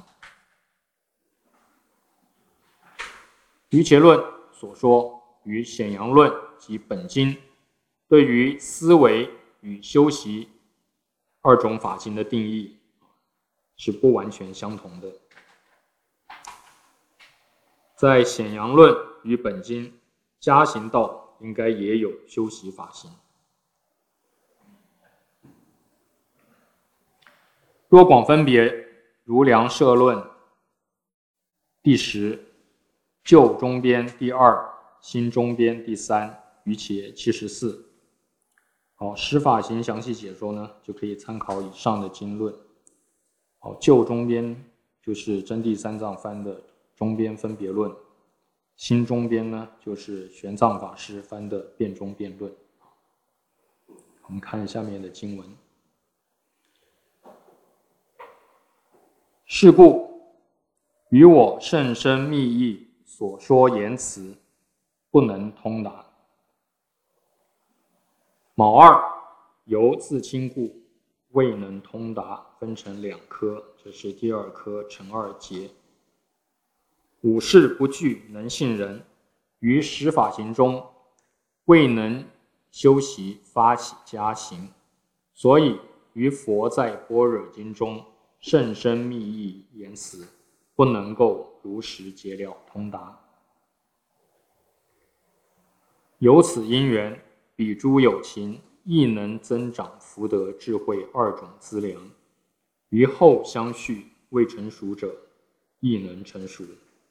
瑜伽论所说与显扬论及本经对于思维与修习2种法行的定义是不完全相同的。在显扬论与本经，加行道应该也有修习法行。若广分别，如量摄论第10，旧中边第2，新中边第3，瑜伽74。好，10法行详细解说呢，就可以参考以上的经论。好，旧中边就是真谛三藏翻的中边分别论，新中边呢就是玄奘法师翻的辩中辩论。我们看下面的经文。是故，于我甚深密意所说言辞，不能通达。卯2由自轻故，未能通达，分成2科，这是第2科成2节。五事不具能信人，于10法行中未能修习发起加行，所以于佛在般若经中甚深密意言辞，不能够如实解了通达。由此因缘，彼诸有情亦能增长福德智慧2种资粮，于后相续未成熟者，亦能成熟。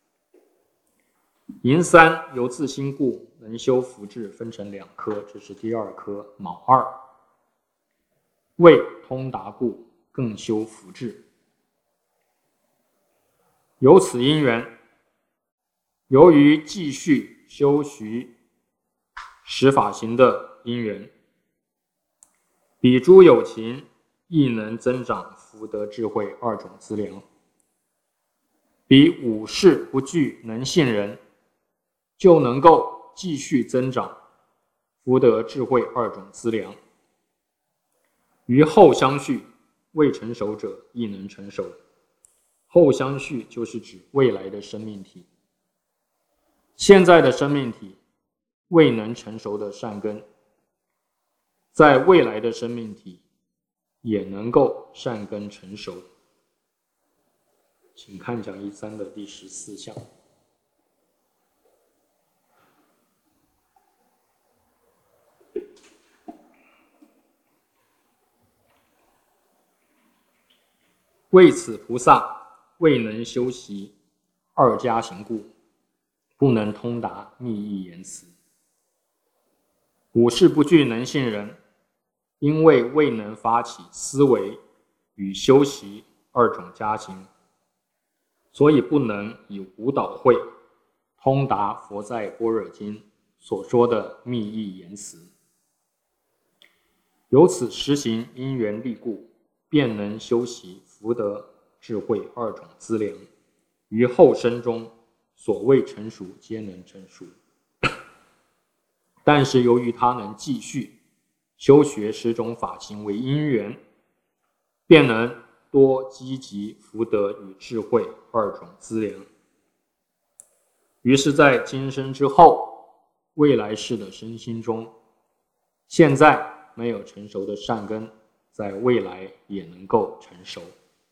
寅3由自心故，能修福智，分成2科，这是第2科卯2。未通达故，更修福智。由此因缘，由于继续修习10法行的因缘，彼诸有情亦能增长福德智慧2种资粮，彼五事不具能信人，就能够继续增长福德智慧2种资粮，于后相续未成熟者亦能成熟。后相续就是指未来的生命体，现在的生命体未能成熟的善根，在未来的生命体也能够善根成熟。请看讲义3的第14项。为此菩萨未能修习2加行故，不能通达密意言辞。五事不具能信人，因为未能发起思维与修习二种加行，所以不能以无导会通达佛在般若经所说的密意言辞。由此实行因缘力故，便能修习福德智慧二种资粮，于后生中所谓成熟皆能成熟。但是由于他能继续修学10种法行为因缘，便能多积集福德与智慧二种资粮。于是在今生之后，未来世的身心中，现在没有成熟的善根，在未来也能够成熟。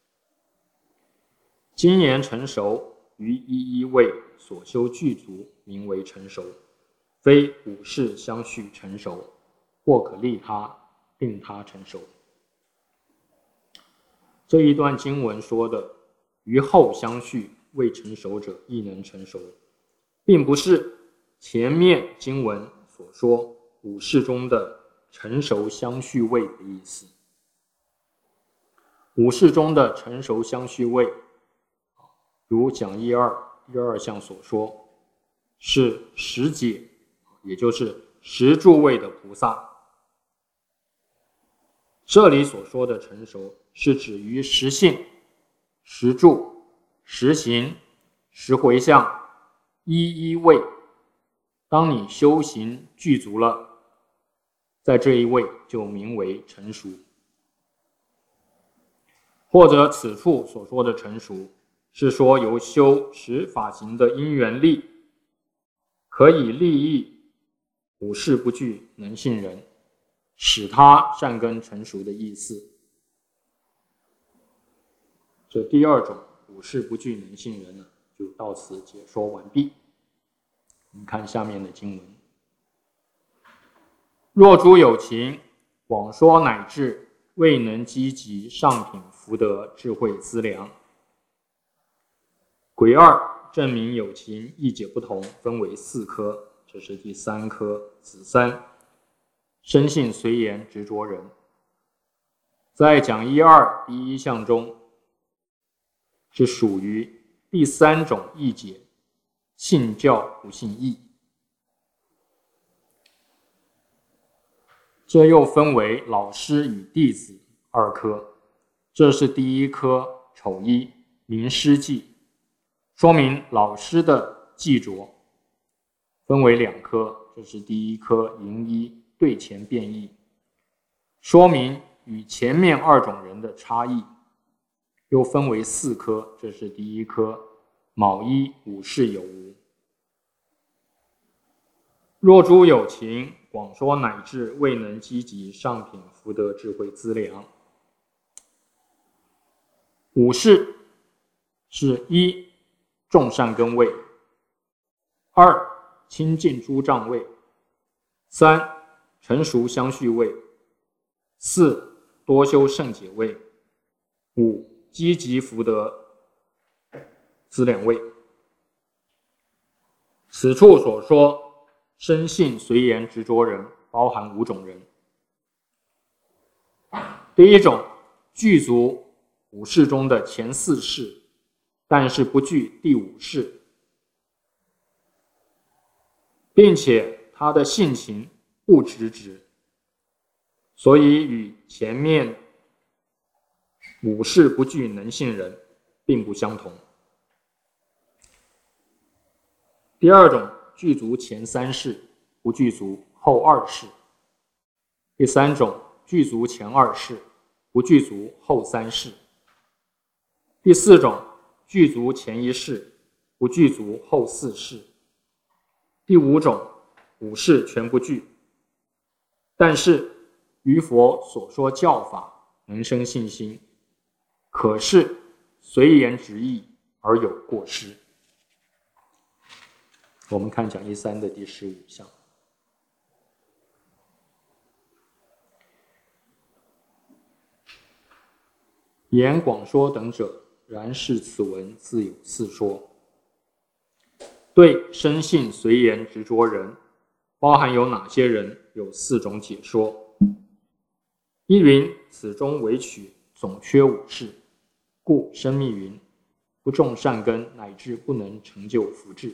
今言成熟，于一一位所修具足，名为成熟，非五事相续成熟，或可利他，令他成熟。这一段经文说的于后相续未成熟者亦能成熟，并不是前面经文所说五事中的成熟相续位的意思。五事中的成熟相续位，如讲义2第2项所说，是10解，也就是10住位的菩萨。这里所说的成熟，是指于10性、10住、10行、10回向、一一位。当你修行具足了，在这一位就名为成熟。或者此处所说的成熟，是说由修10法行的因缘力，可以利益五事不具能信人，使他善根成熟的意思。这第2种五事不具能信人呢，就到此解说完毕。我们看下面的经文：若诸有情广说乃至未能积集上品福德智慧资粮。癸2证明有情意解不同，分为4科，这是第3科子3，生性随缘执着人。在讲义2第1项中，是属于第3种意解，信教不信义。这又分为老师与弟子2科，这是第1科丑一名师记，说明老师的记着，分为2科，这是第1科寅一对前变异，说明与前面2种人的差异，又分为4科，这是第1科卯一五事有无。若诸有情广说乃至未能积集上品福德智慧资粮。五事是1众善根位，2清净诸障位，3成熟相续位，4多修圣解位，5积集福德资粮位。此处所说生性随缘执着人，包含5种人。第1种具足五事中的前4事，但是不具第5事，并且他的性情不直直，所以与前面五事不具能信人并不相同。第2种具足前3事，不具足后2事。第3种具足前2事，不具足后3事。第4种具足前1事，不具足后4事。第5种5事全不具，但是于佛所说教法能生信心，可是随缘执意而有过失。我们看讲义3的第15项。言广说等者，然是此文自有4说。对生性随缘执着人，包含有哪些人？有4种解说。一云此中唯取总缺五事，故生密云：不种善根，乃至不能成就福智。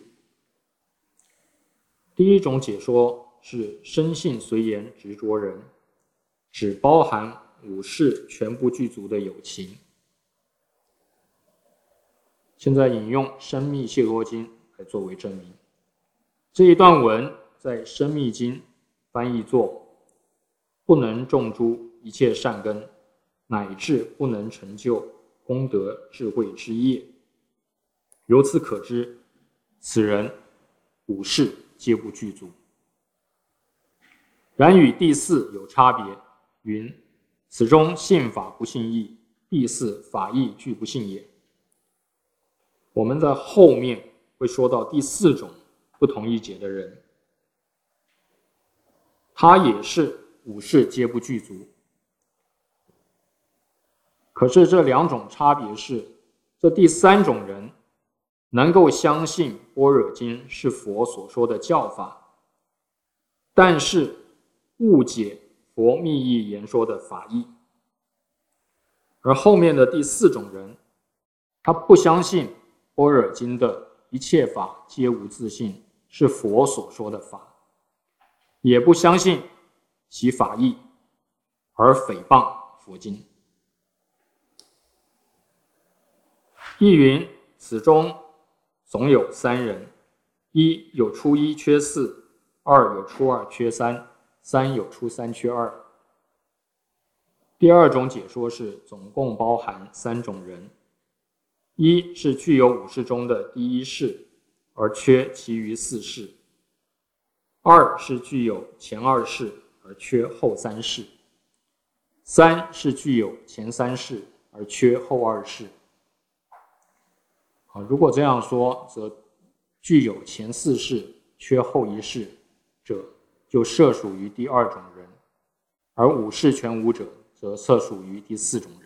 第一种解说是生性随缘执着人，只包含五事全部具足的有情。现在引用《生密解脱经》来作为证明。这一段文在《生密经》翻译作不能种诸一切善根，乃至不能成就功德智慧之业。由此可知，此人五事皆不具足。然与第四有差别，云：此中信法不信义，第四法义俱不信也。我们在后面会说到第四种不同一解的人，他也是五事皆不具足。可是这两种差别是，这第三种人能够相信般若经是佛所说的教法，但是误解佛密意言说的法义。而后面的第四种人，他不相信般若经的一切法皆无自性是佛所说的法，也不相信其法义，而诽谤佛经。亦云：此中总有三人：一有初一缺四，二有初二缺三，三有初三缺二。第二种解说是总共包含三种人：一是具有五事中的第一事，而缺其余四事；二是具有前二事，而缺后三事；三是具有前三事，而缺后二事。如果这样说，则具有前四事，缺后一事者，就涉属于第二种人；而五事全无者，则涉属于第四种人。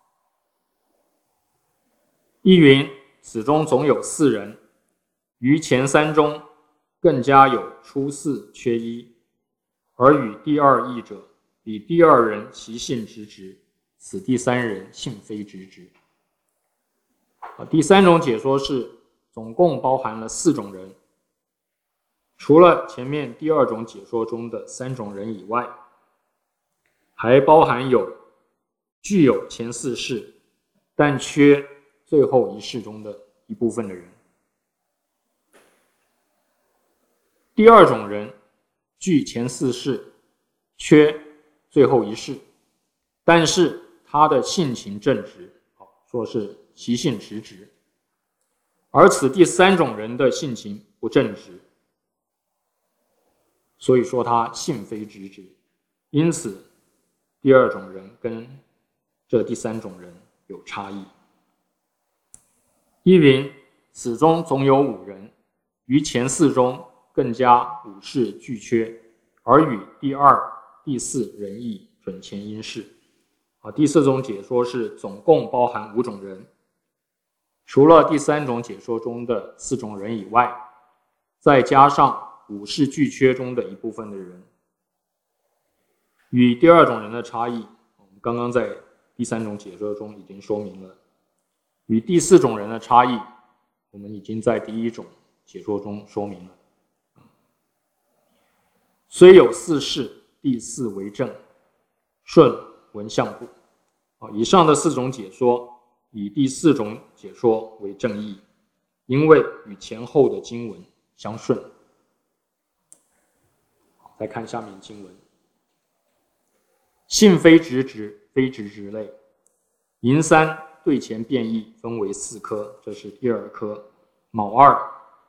亦云：此中总有四人，于前三中更加有初四缺一，而与第二异者，比第二人其性直直，此第三人性非直直。第三种解说是总共包含了四种人，除了前面第二种解说中的三种人以外，还包含有具有前四事但缺最后一事中的一部分的人。第二种人具前四事，缺最后一事，但是他的性情正直，说是其性直直。而此第三种人的性情不正直，所以说他性非直直。因此第二种人跟这第三种人有差异。亦云：此中总有五人，于前四中更加五事俱缺，而与第二、第四人异，准前因事。第四种解说是总共包含五种人，除了第三种解说中的四种人以外，再加上五事俱缺中的一部分的人。与第二种人的差异，我们刚刚在第三种解说中已经说明了。与第四种人的差异，我们已经在第一种解说中说明了。虽有四事，第四为正，顺闻相部。以上的四种解说，以第四种解说为正义，因为与前后的经文相顺。再看下面经文：性非直直，非直直类。寅三对前变异分为四科，这是第二科。卯二，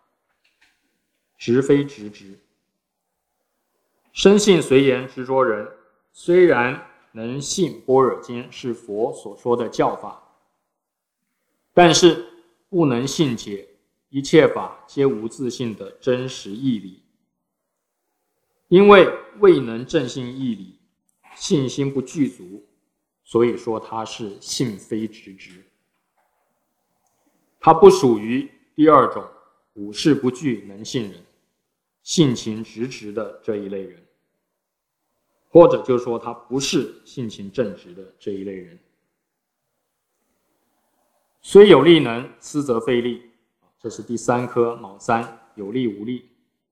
直非直直。生性随缘执着人，虽然能信般若经是佛所说的教法，但是不能信解一切法皆无自性的真实义理。因为未能正信义理，信心不具足，所以说他是性非直直。他不属于第二种五事不具能信人，性情直直的这一类人，或者就说他不是性情正直的这一类人。 虽有力能，思则费力。这是第三科卯三，有力无力。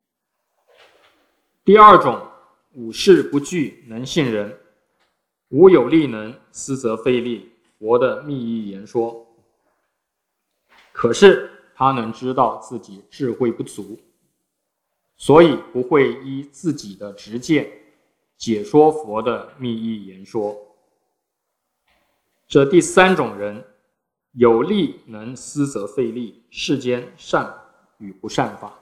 第二种，五事不具，能信人。无有力能，思则费力，佛的密意言说。可是他能知道自己智慧不足，所以不会依自己的直见解说佛的密意言说。这第三种人，有力能思则费力，世间善与不善法，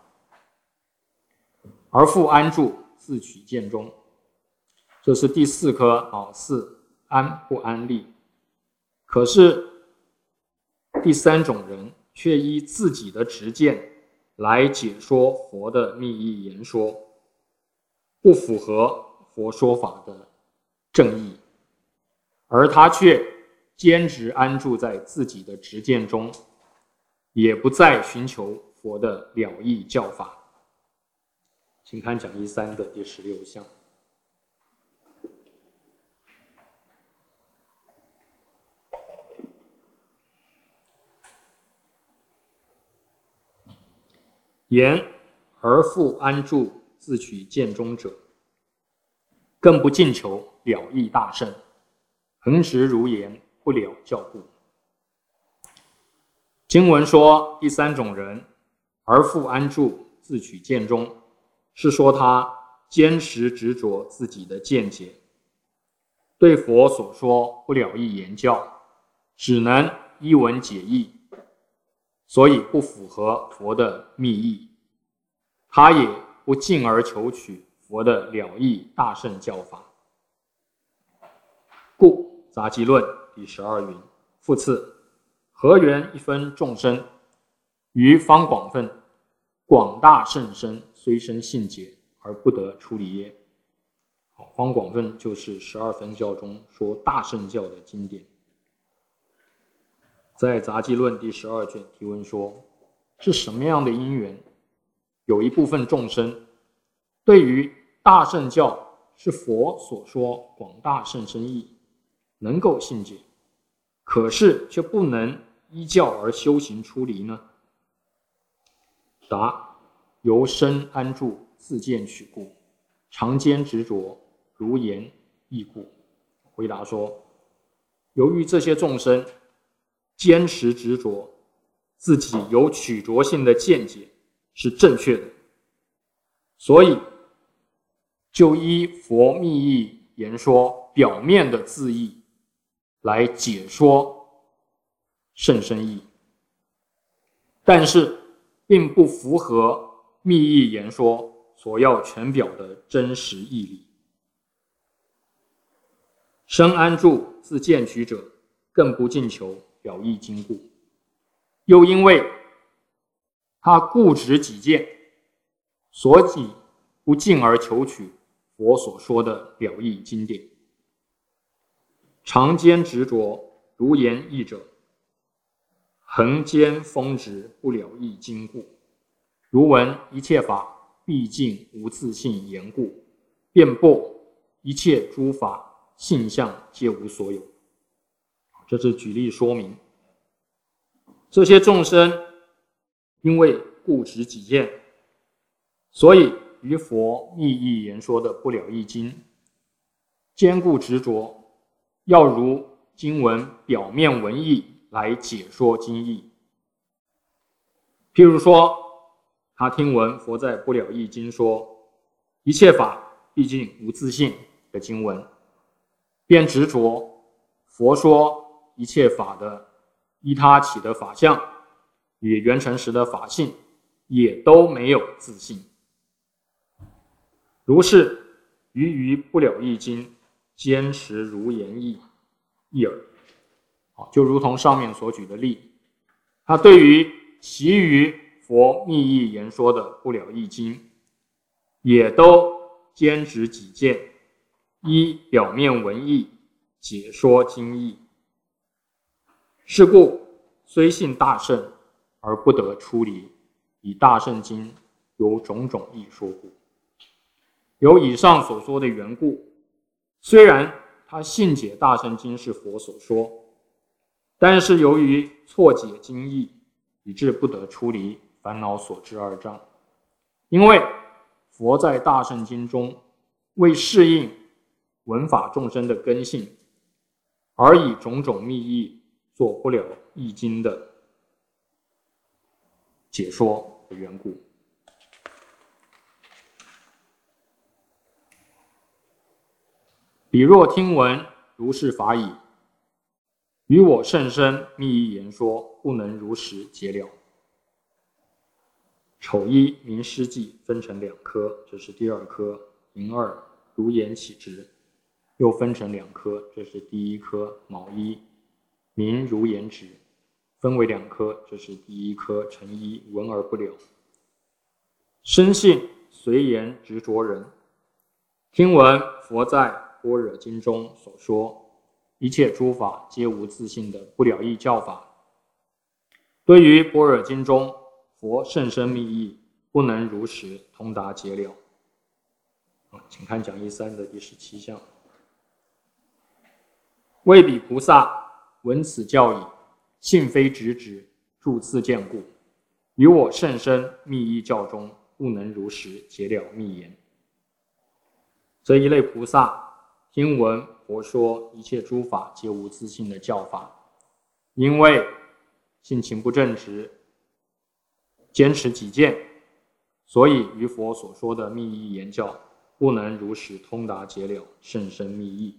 而复安住，自取见中。这是第四科卯四，安不安立。可是第三种人却依自己的直见来解说佛的密意言说，不符合佛说法的正义，而他却坚持安住在自己的直见中，也不再寻求佛的了义教法。请看讲义3的第16项。言而复安住，自取见中者，更不进求了义大圣，恒执如言，不了教故。经文说第三种人而复安住，自取见中，是说他坚持执着自己的见解，对佛所说不了义言教，只能依文解义，所以不符合佛的密意。他也不进而求取佛的了义大圣教法。故杂记论第12云：复次，何缘一分众生于方广分广大甚深，虽生信解而不得出离耶？方广分就是12分教中说大圣教的经典。在杂记论第12卷提问说，是什么样的因缘，有一部分众生对于大圣教是佛所说广大甚深义，能够信解，可是却不能依教而修行出离呢？答：由身安住，自见取故，常坚执着，如言义故。回答说，由于这些众生坚持执着自己有取着性的见解是正确的，所以就依佛密意言说表面的字义来解说甚深义，但是并不符合密意言说所要全表的真实义理。身安住，自见取者，更不进求了义经故。又因为他固执己见，所以不进而求取佛所说的了义经典。常坚执着，如言义者，恒坚封执，不了义经故。如闻一切法毕竟无自性言故，辩驳一切诸法性相皆无所有。这是举例说明，这些众生因为固执己见，所以于佛密意言说的不了义经坚固执着，要如经文表面文义来解说经义。譬如说，他听闻佛在不了义经说一切法毕竟无自性的经文，便执着佛说一切法的依他起的法相与缘成时的法性也都没有自性。如是于不了义经坚持如言义耳。就如同上面所举的例，他对于其余佛密意言说的不了义经也都坚持己见，依表面文义解说经义。是故虽信大圣而不得出离，以大圣经有种种义说故。有以上所说的缘故，虽然他信解大圣经是佛所说， 但是由于错解经义，以致不得出离烦恼所致二障。因为佛在大乘经中为适应闻法众生的根性，而以种种密意做不了易经的解说的缘故。彼若听闻如是法已，于我甚深密意言说，不能如实解了。丑一名师记分成2科，这是第2科；寅二如言起直，又分成2科，这是第1科；卯一名如言直，分为2科，这是第1科；辰一闻而不了。深信随言执着人，听闻佛在般若经中所说一切诸法皆无自性的不了义教法，对于般若经中佛甚深密意不能如实通达解了。请看讲义3的第17项。为彼菩萨闻此教已，信非直指，助自见故，于我甚深密意教中不能如实解了密言。这一类菩萨听闻佛说一切诸法皆无自性的教法，因为性情不正直，坚持己见，所以于佛所说的密意言教不能如实通达解了，甚深密意。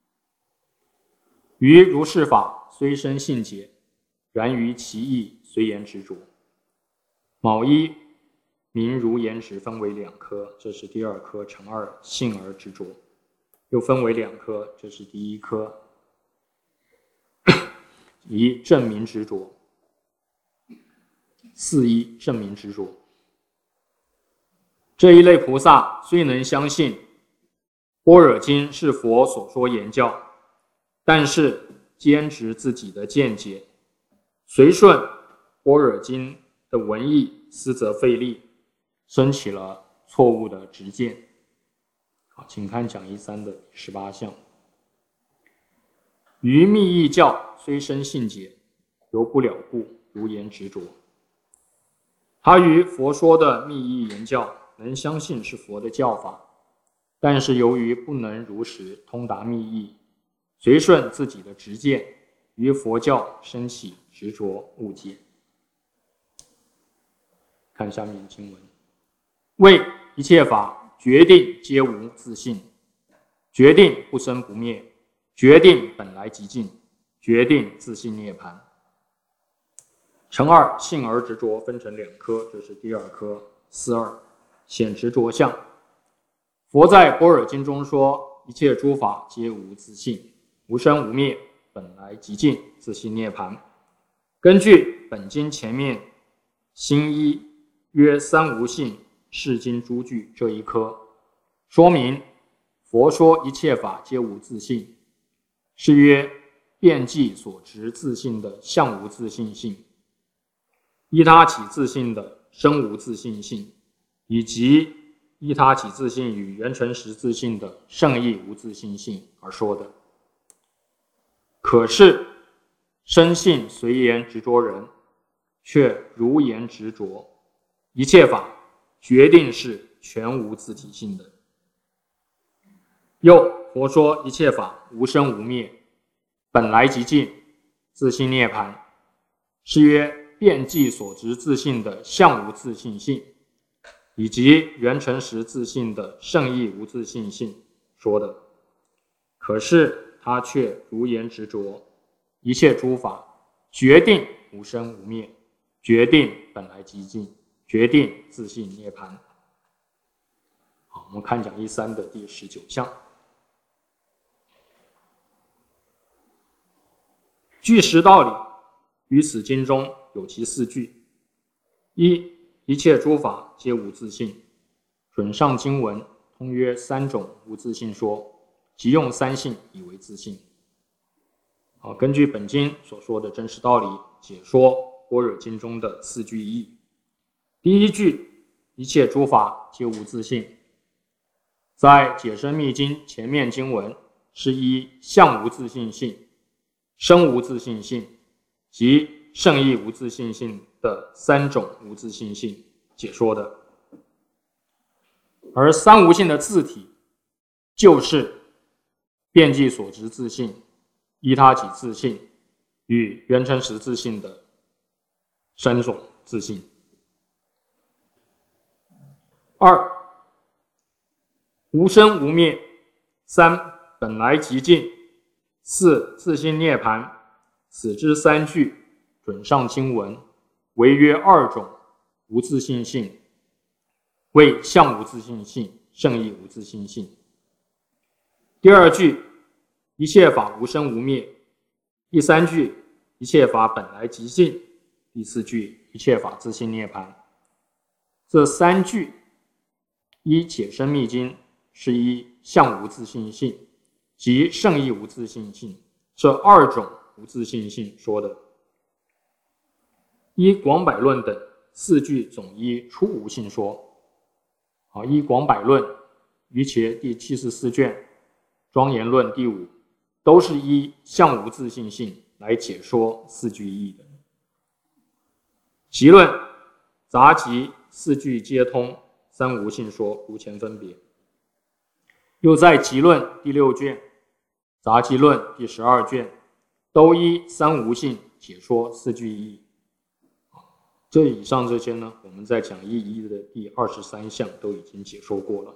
于如是法虽生信解，然于其意虽言执着。卯一名如言直分为2科，这是第2科；辰二信而执着，又分为2科，这是第1科。一证明执着，四一证明执着。这一类菩萨虽能相信般若经是佛所说言教，但是坚持自己的见解，随顺般若经的文义，思则费力，生起了错误的执见。好，请看讲义3的第18项。于密意教虽生信解，由不了故，如言执着。他于佛说的密意言教能相信是佛的教法，但是由于不能如实通达密意，随顺自己的执见，于佛教生起执着误解。看下面经文：为一切法决定皆无自性，决定不生不灭，决定本来极尽，决定自性涅槃。辰二信而执着分成2科，这是第2科。四二显执着相。佛在般若经中说，一切诸法皆无自性，无生无灭，本来极尽，自性涅槃。根据本经前面新一约三无性世经诸句这1科，说明佛说一切法皆无自性，是曰遍计所执自性的相无自性性，依他起自性的生无自性性，以及依他起自性与缘成实自性的圣意无自性性而说的。可是深信随言执着人，却如言执着，一切法决定是全无自体性的。又佛说一切法无生无灭，本来极尽，自性涅槃，是曰遍计所执自性的相无自性性，以及缘成实自性的圣意无自性性说的。可是他却如言执着，一切诸法决定无生无灭，决定本来极尽，决定自性涅槃。好，我们看讲义3的第19项。据实道理，于此经中有其4句：一、一切诸法皆无自性，准上经文通约3种无自性说，即用3性以为自性。好，根据本经所说的真实道理，解说般若经中的4句义。第1句，一切诸法皆无自性，在解深密经前面经文是依相无自性性、生无自性性及圣义无自性性的三种无自性性解说的。而三无性的自体就是遍计所执自性、依他己自性与缘成实自性的三种自性。二、无生无灭；三、本来极尽；四、自性涅槃。此之三句，准上经文，为约二种无自性性，为相无自性性、圣义无自性性。第二句，一切法无生无灭；第三句，一切法本来极尽；第四句，一切法自性涅槃。这三句，依解深密经是依相无自性性及圣义无自性性这二种无自性性说的。依广百论等四句总依出无性说。依广百论于其第74卷庄严论第5都是依相无自性性来解说四句义的。集论、杂集四句皆通三无性说，如前分别。又在集论第6卷、杂集论第12卷都依三无性解说四句义。这以上这些呢，我们在讲义一的第23项都已经解说过了。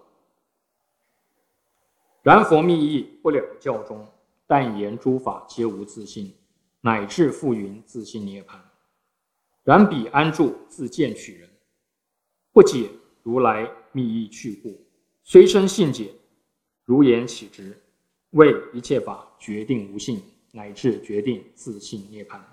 然佛密义不了教中，但言诸法皆无自性，乃至复云自性涅槃。然彼安住自见取人，不解如来密义去故，虽生信解，如言起执，为一切法决定无性，乃至决定自性涅槃。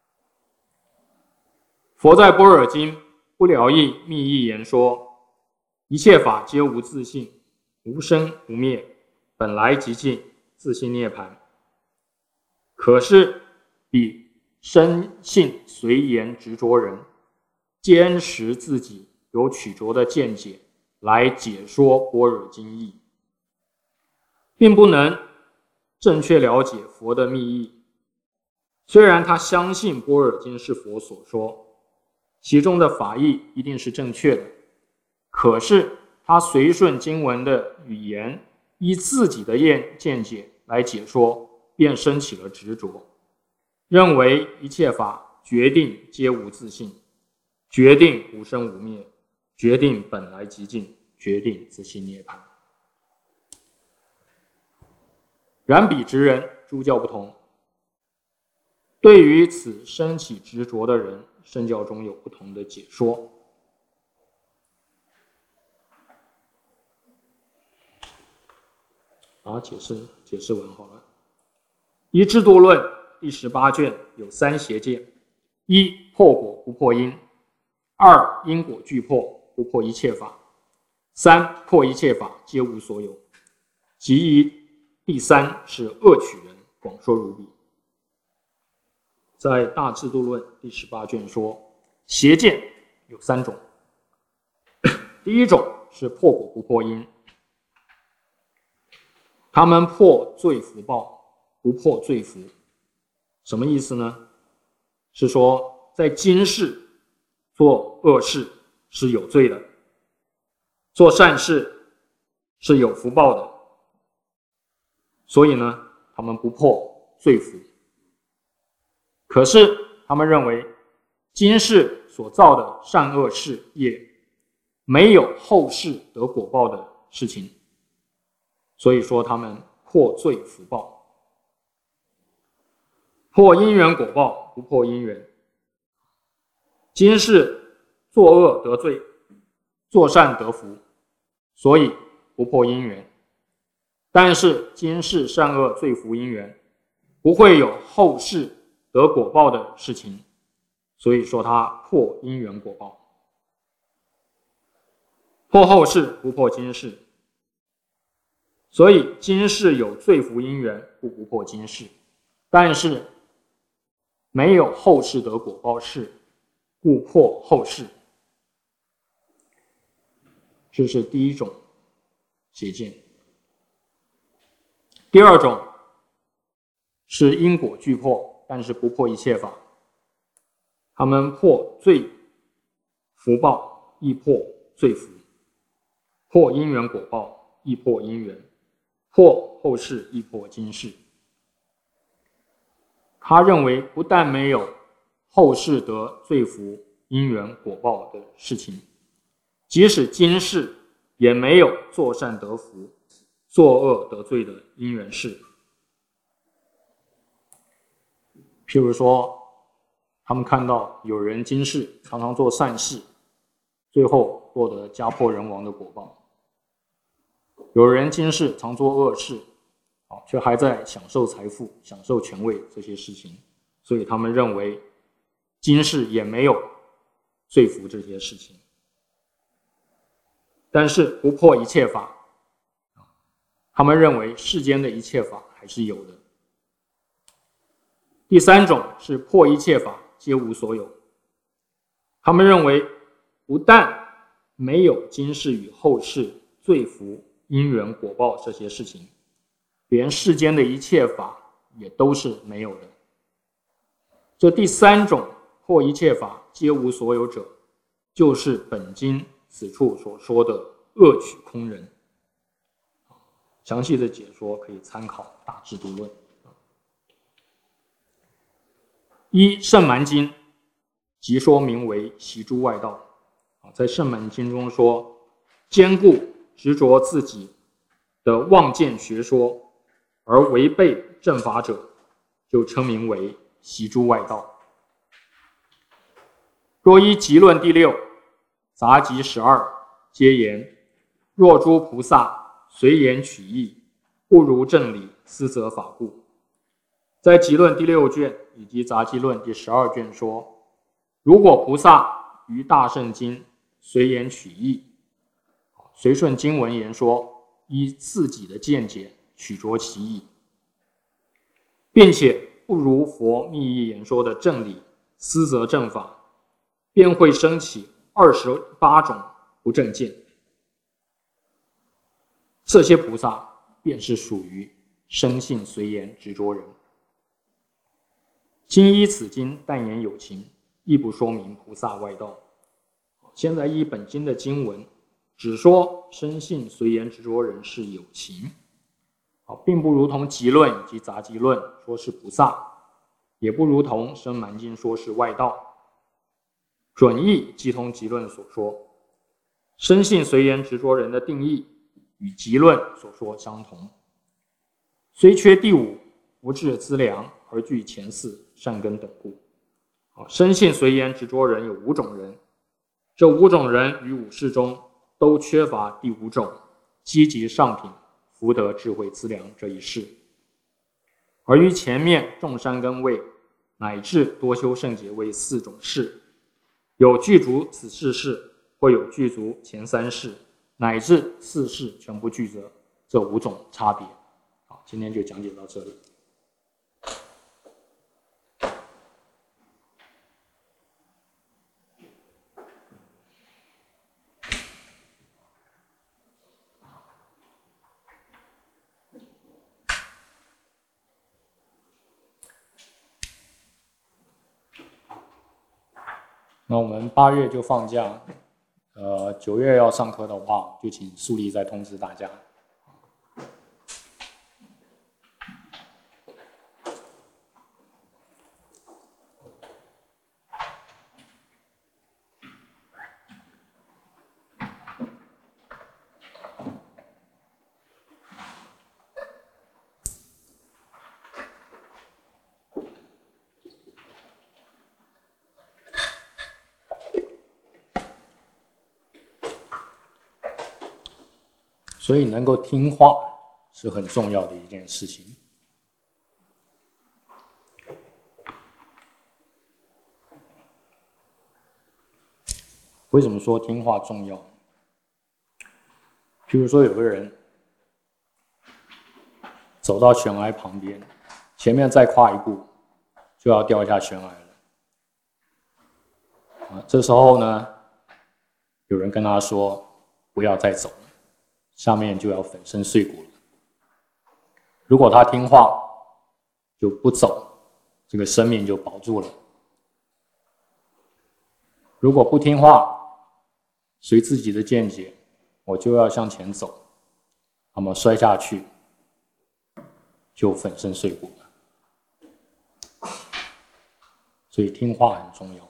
佛在般若经不了义密义言说，一切法皆无自性，无生无灭，本来极尽，自性涅槃。可是彼生信随言执着人，坚持自己有取着的见解来解说般若经义，并不能正确了解佛的密意。虽然他相信般若经是佛所说，其中的法义一定是正确的，可是他随顺经文的语言，依自己的见解来解说，便生起了执着，认为一切法决定皆无自性，决定无生无灭，决定本来极尽，决定自性涅槃。然彼执人诸教不同，对于此生起执着的人，圣教中有不同的解说。解释完好了。依制度论第18卷有3邪见：一、破果不破因；二、因果俱破，不破一切法；三、破一切法皆无所有。即以第三是恶取人，广说如彼。在大制度论第18卷说，邪见有3种。第一种是破果不破因，他们破罪福报，不破罪福。什么意思呢？是说在今世做恶事是有罪的，做善事是有福报的，所以呢，他们不破罪福。可是他们认为今世所造的善恶事业没有后世得果报的事情，所以说他们破罪福报，破因缘果报，不破因缘。今世作恶得罪，作善得福，所以不破因缘。但是今世善恶罪福因缘，不会有后世得果报的事情，所以说它破因缘果报。破后世不破今世，所以今世有罪福因缘，不破今世，但是没有后世得果报事，故破后世。这是第一种邪见。第二种是因果俱破，但是不破一切法， 他们破罪福报，亦破罪福；破因缘果报，亦破因缘；破后世，亦破今世。他认为不但没有后世得罪福因缘果报的事情，即使今世也没有作善得福、作恶得罪的因缘事。譬如说，他们看到有人今世常常做善事，最后落得家破人亡的果报；有人今世常做恶事，却还在享受财富、享受权位这些事情，所以他们认为今世也没有罪福这些事情。但是不破一切法，他们认为世间的一切法还是有的。第三种是破一切法皆无所有，他们认为不但没有今世与后世罪福因缘果报这些事情，连世间的一切法也都是没有的。这第三种破一切法皆无所有者，就是本经此处所说的恶取空人。详细的解说可以参考《大智度论》。一圣蛮经即说明为习诸外道。在圣蛮经中说，坚固执着自己的妄见学说而违背正法者，就称名为习诸外道。若依集论第6、杂集12皆言，若诸菩萨随言取义，不如正理思则法故。在集论第6卷以及杂集论第12卷说，如果菩萨于大圣经随言取义，随顺经文言说，依自己的见解取着其意，并且不如佛密意言说的正理思则正法，便会生起28种不正见。这些菩萨便是属于生信随言执着人。今依此经但言有情，亦不说明菩萨外道。现在依本经的经文，只说生信随言执着人是有情，并不如同集论以及杂集论说是菩萨，也不如同生蛮经说是外道。准义即同集论所说，生信随言执着人的定义与集论所说相同，虽缺第5福智资粮，而具前4善根等故。生信随言执着人有5种人，这5种人于5世中都缺乏第5种积极上品福德智慧资粮这一事，而于前面众善根位乃至多修圣解位4种事，有具足此4事，或有具足前3事，乃至4事全部具足，这5种差别。好，今天就讲解到这里。那我们8月就放假，9月要上课的话，就请肃立再通知大家。所以能够听话是很重要的一件事情。为什么说听话重要？譬如说有个人走到悬崖旁边，前面再跨一步就要掉下悬崖了。这时候呢，有人跟他说不要再走了，下面就要粉身碎骨了。如果他听话就不走，这个生命就保住了。 如果不听话，随自己的见解，我就要向前走，那么摔下去就粉身碎骨了。所以听话很重要。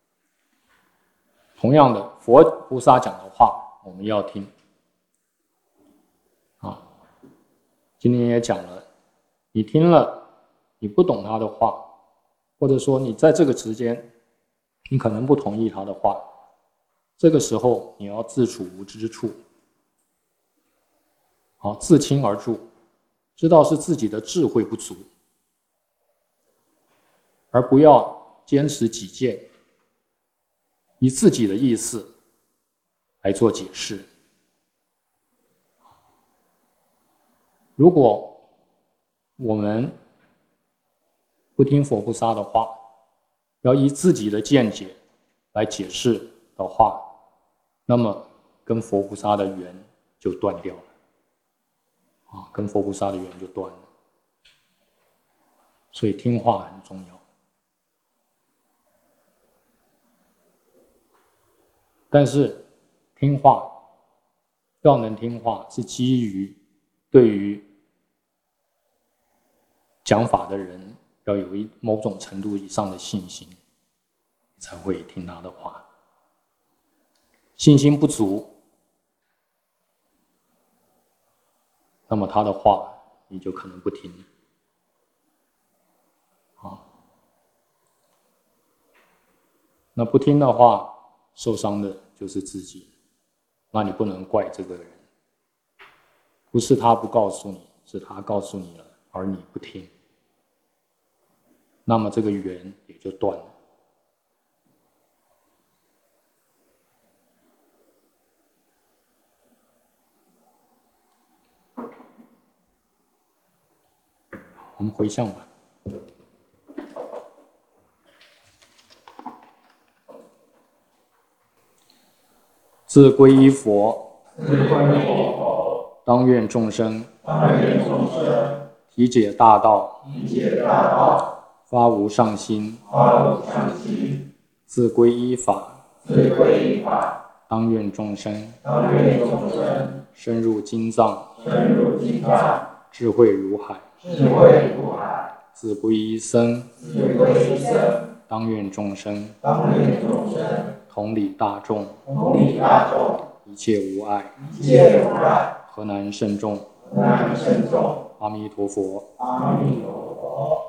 同样的，佛菩萨讲的话我们要听。今天也讲了，你听了，你不懂他的话，或者说你在这个时间，你可能不同意他的话，这个时候你要自处无知之处，自轻而住，知道是自己的智慧不足，而不要坚持己见，以自己的意思来做解释。如果我们不听佛菩萨的话，要以自己的见解来解释的话，那么跟佛菩萨的缘就断掉了，跟佛菩萨的缘就断了。所以听话很重要。但是听话要能听话，是基于对于讲法的人要有某种程度以上的信心，才会听他的话。信心不足，那么他的话你就可能不听。那不听的话，受伤的就是自己，那你不能怪这个人，不是他不告诉你，是他告诉你了，而你不听，那么这个缘也就断了。我们回向吧。自皈依佛，当愿众生体解大道，发无上心；自皈依法，当愿众生深入经藏，智慧如海；自皈依僧，当愿众生同理大众，一切无碍，河南慎重。阿弥陀佛。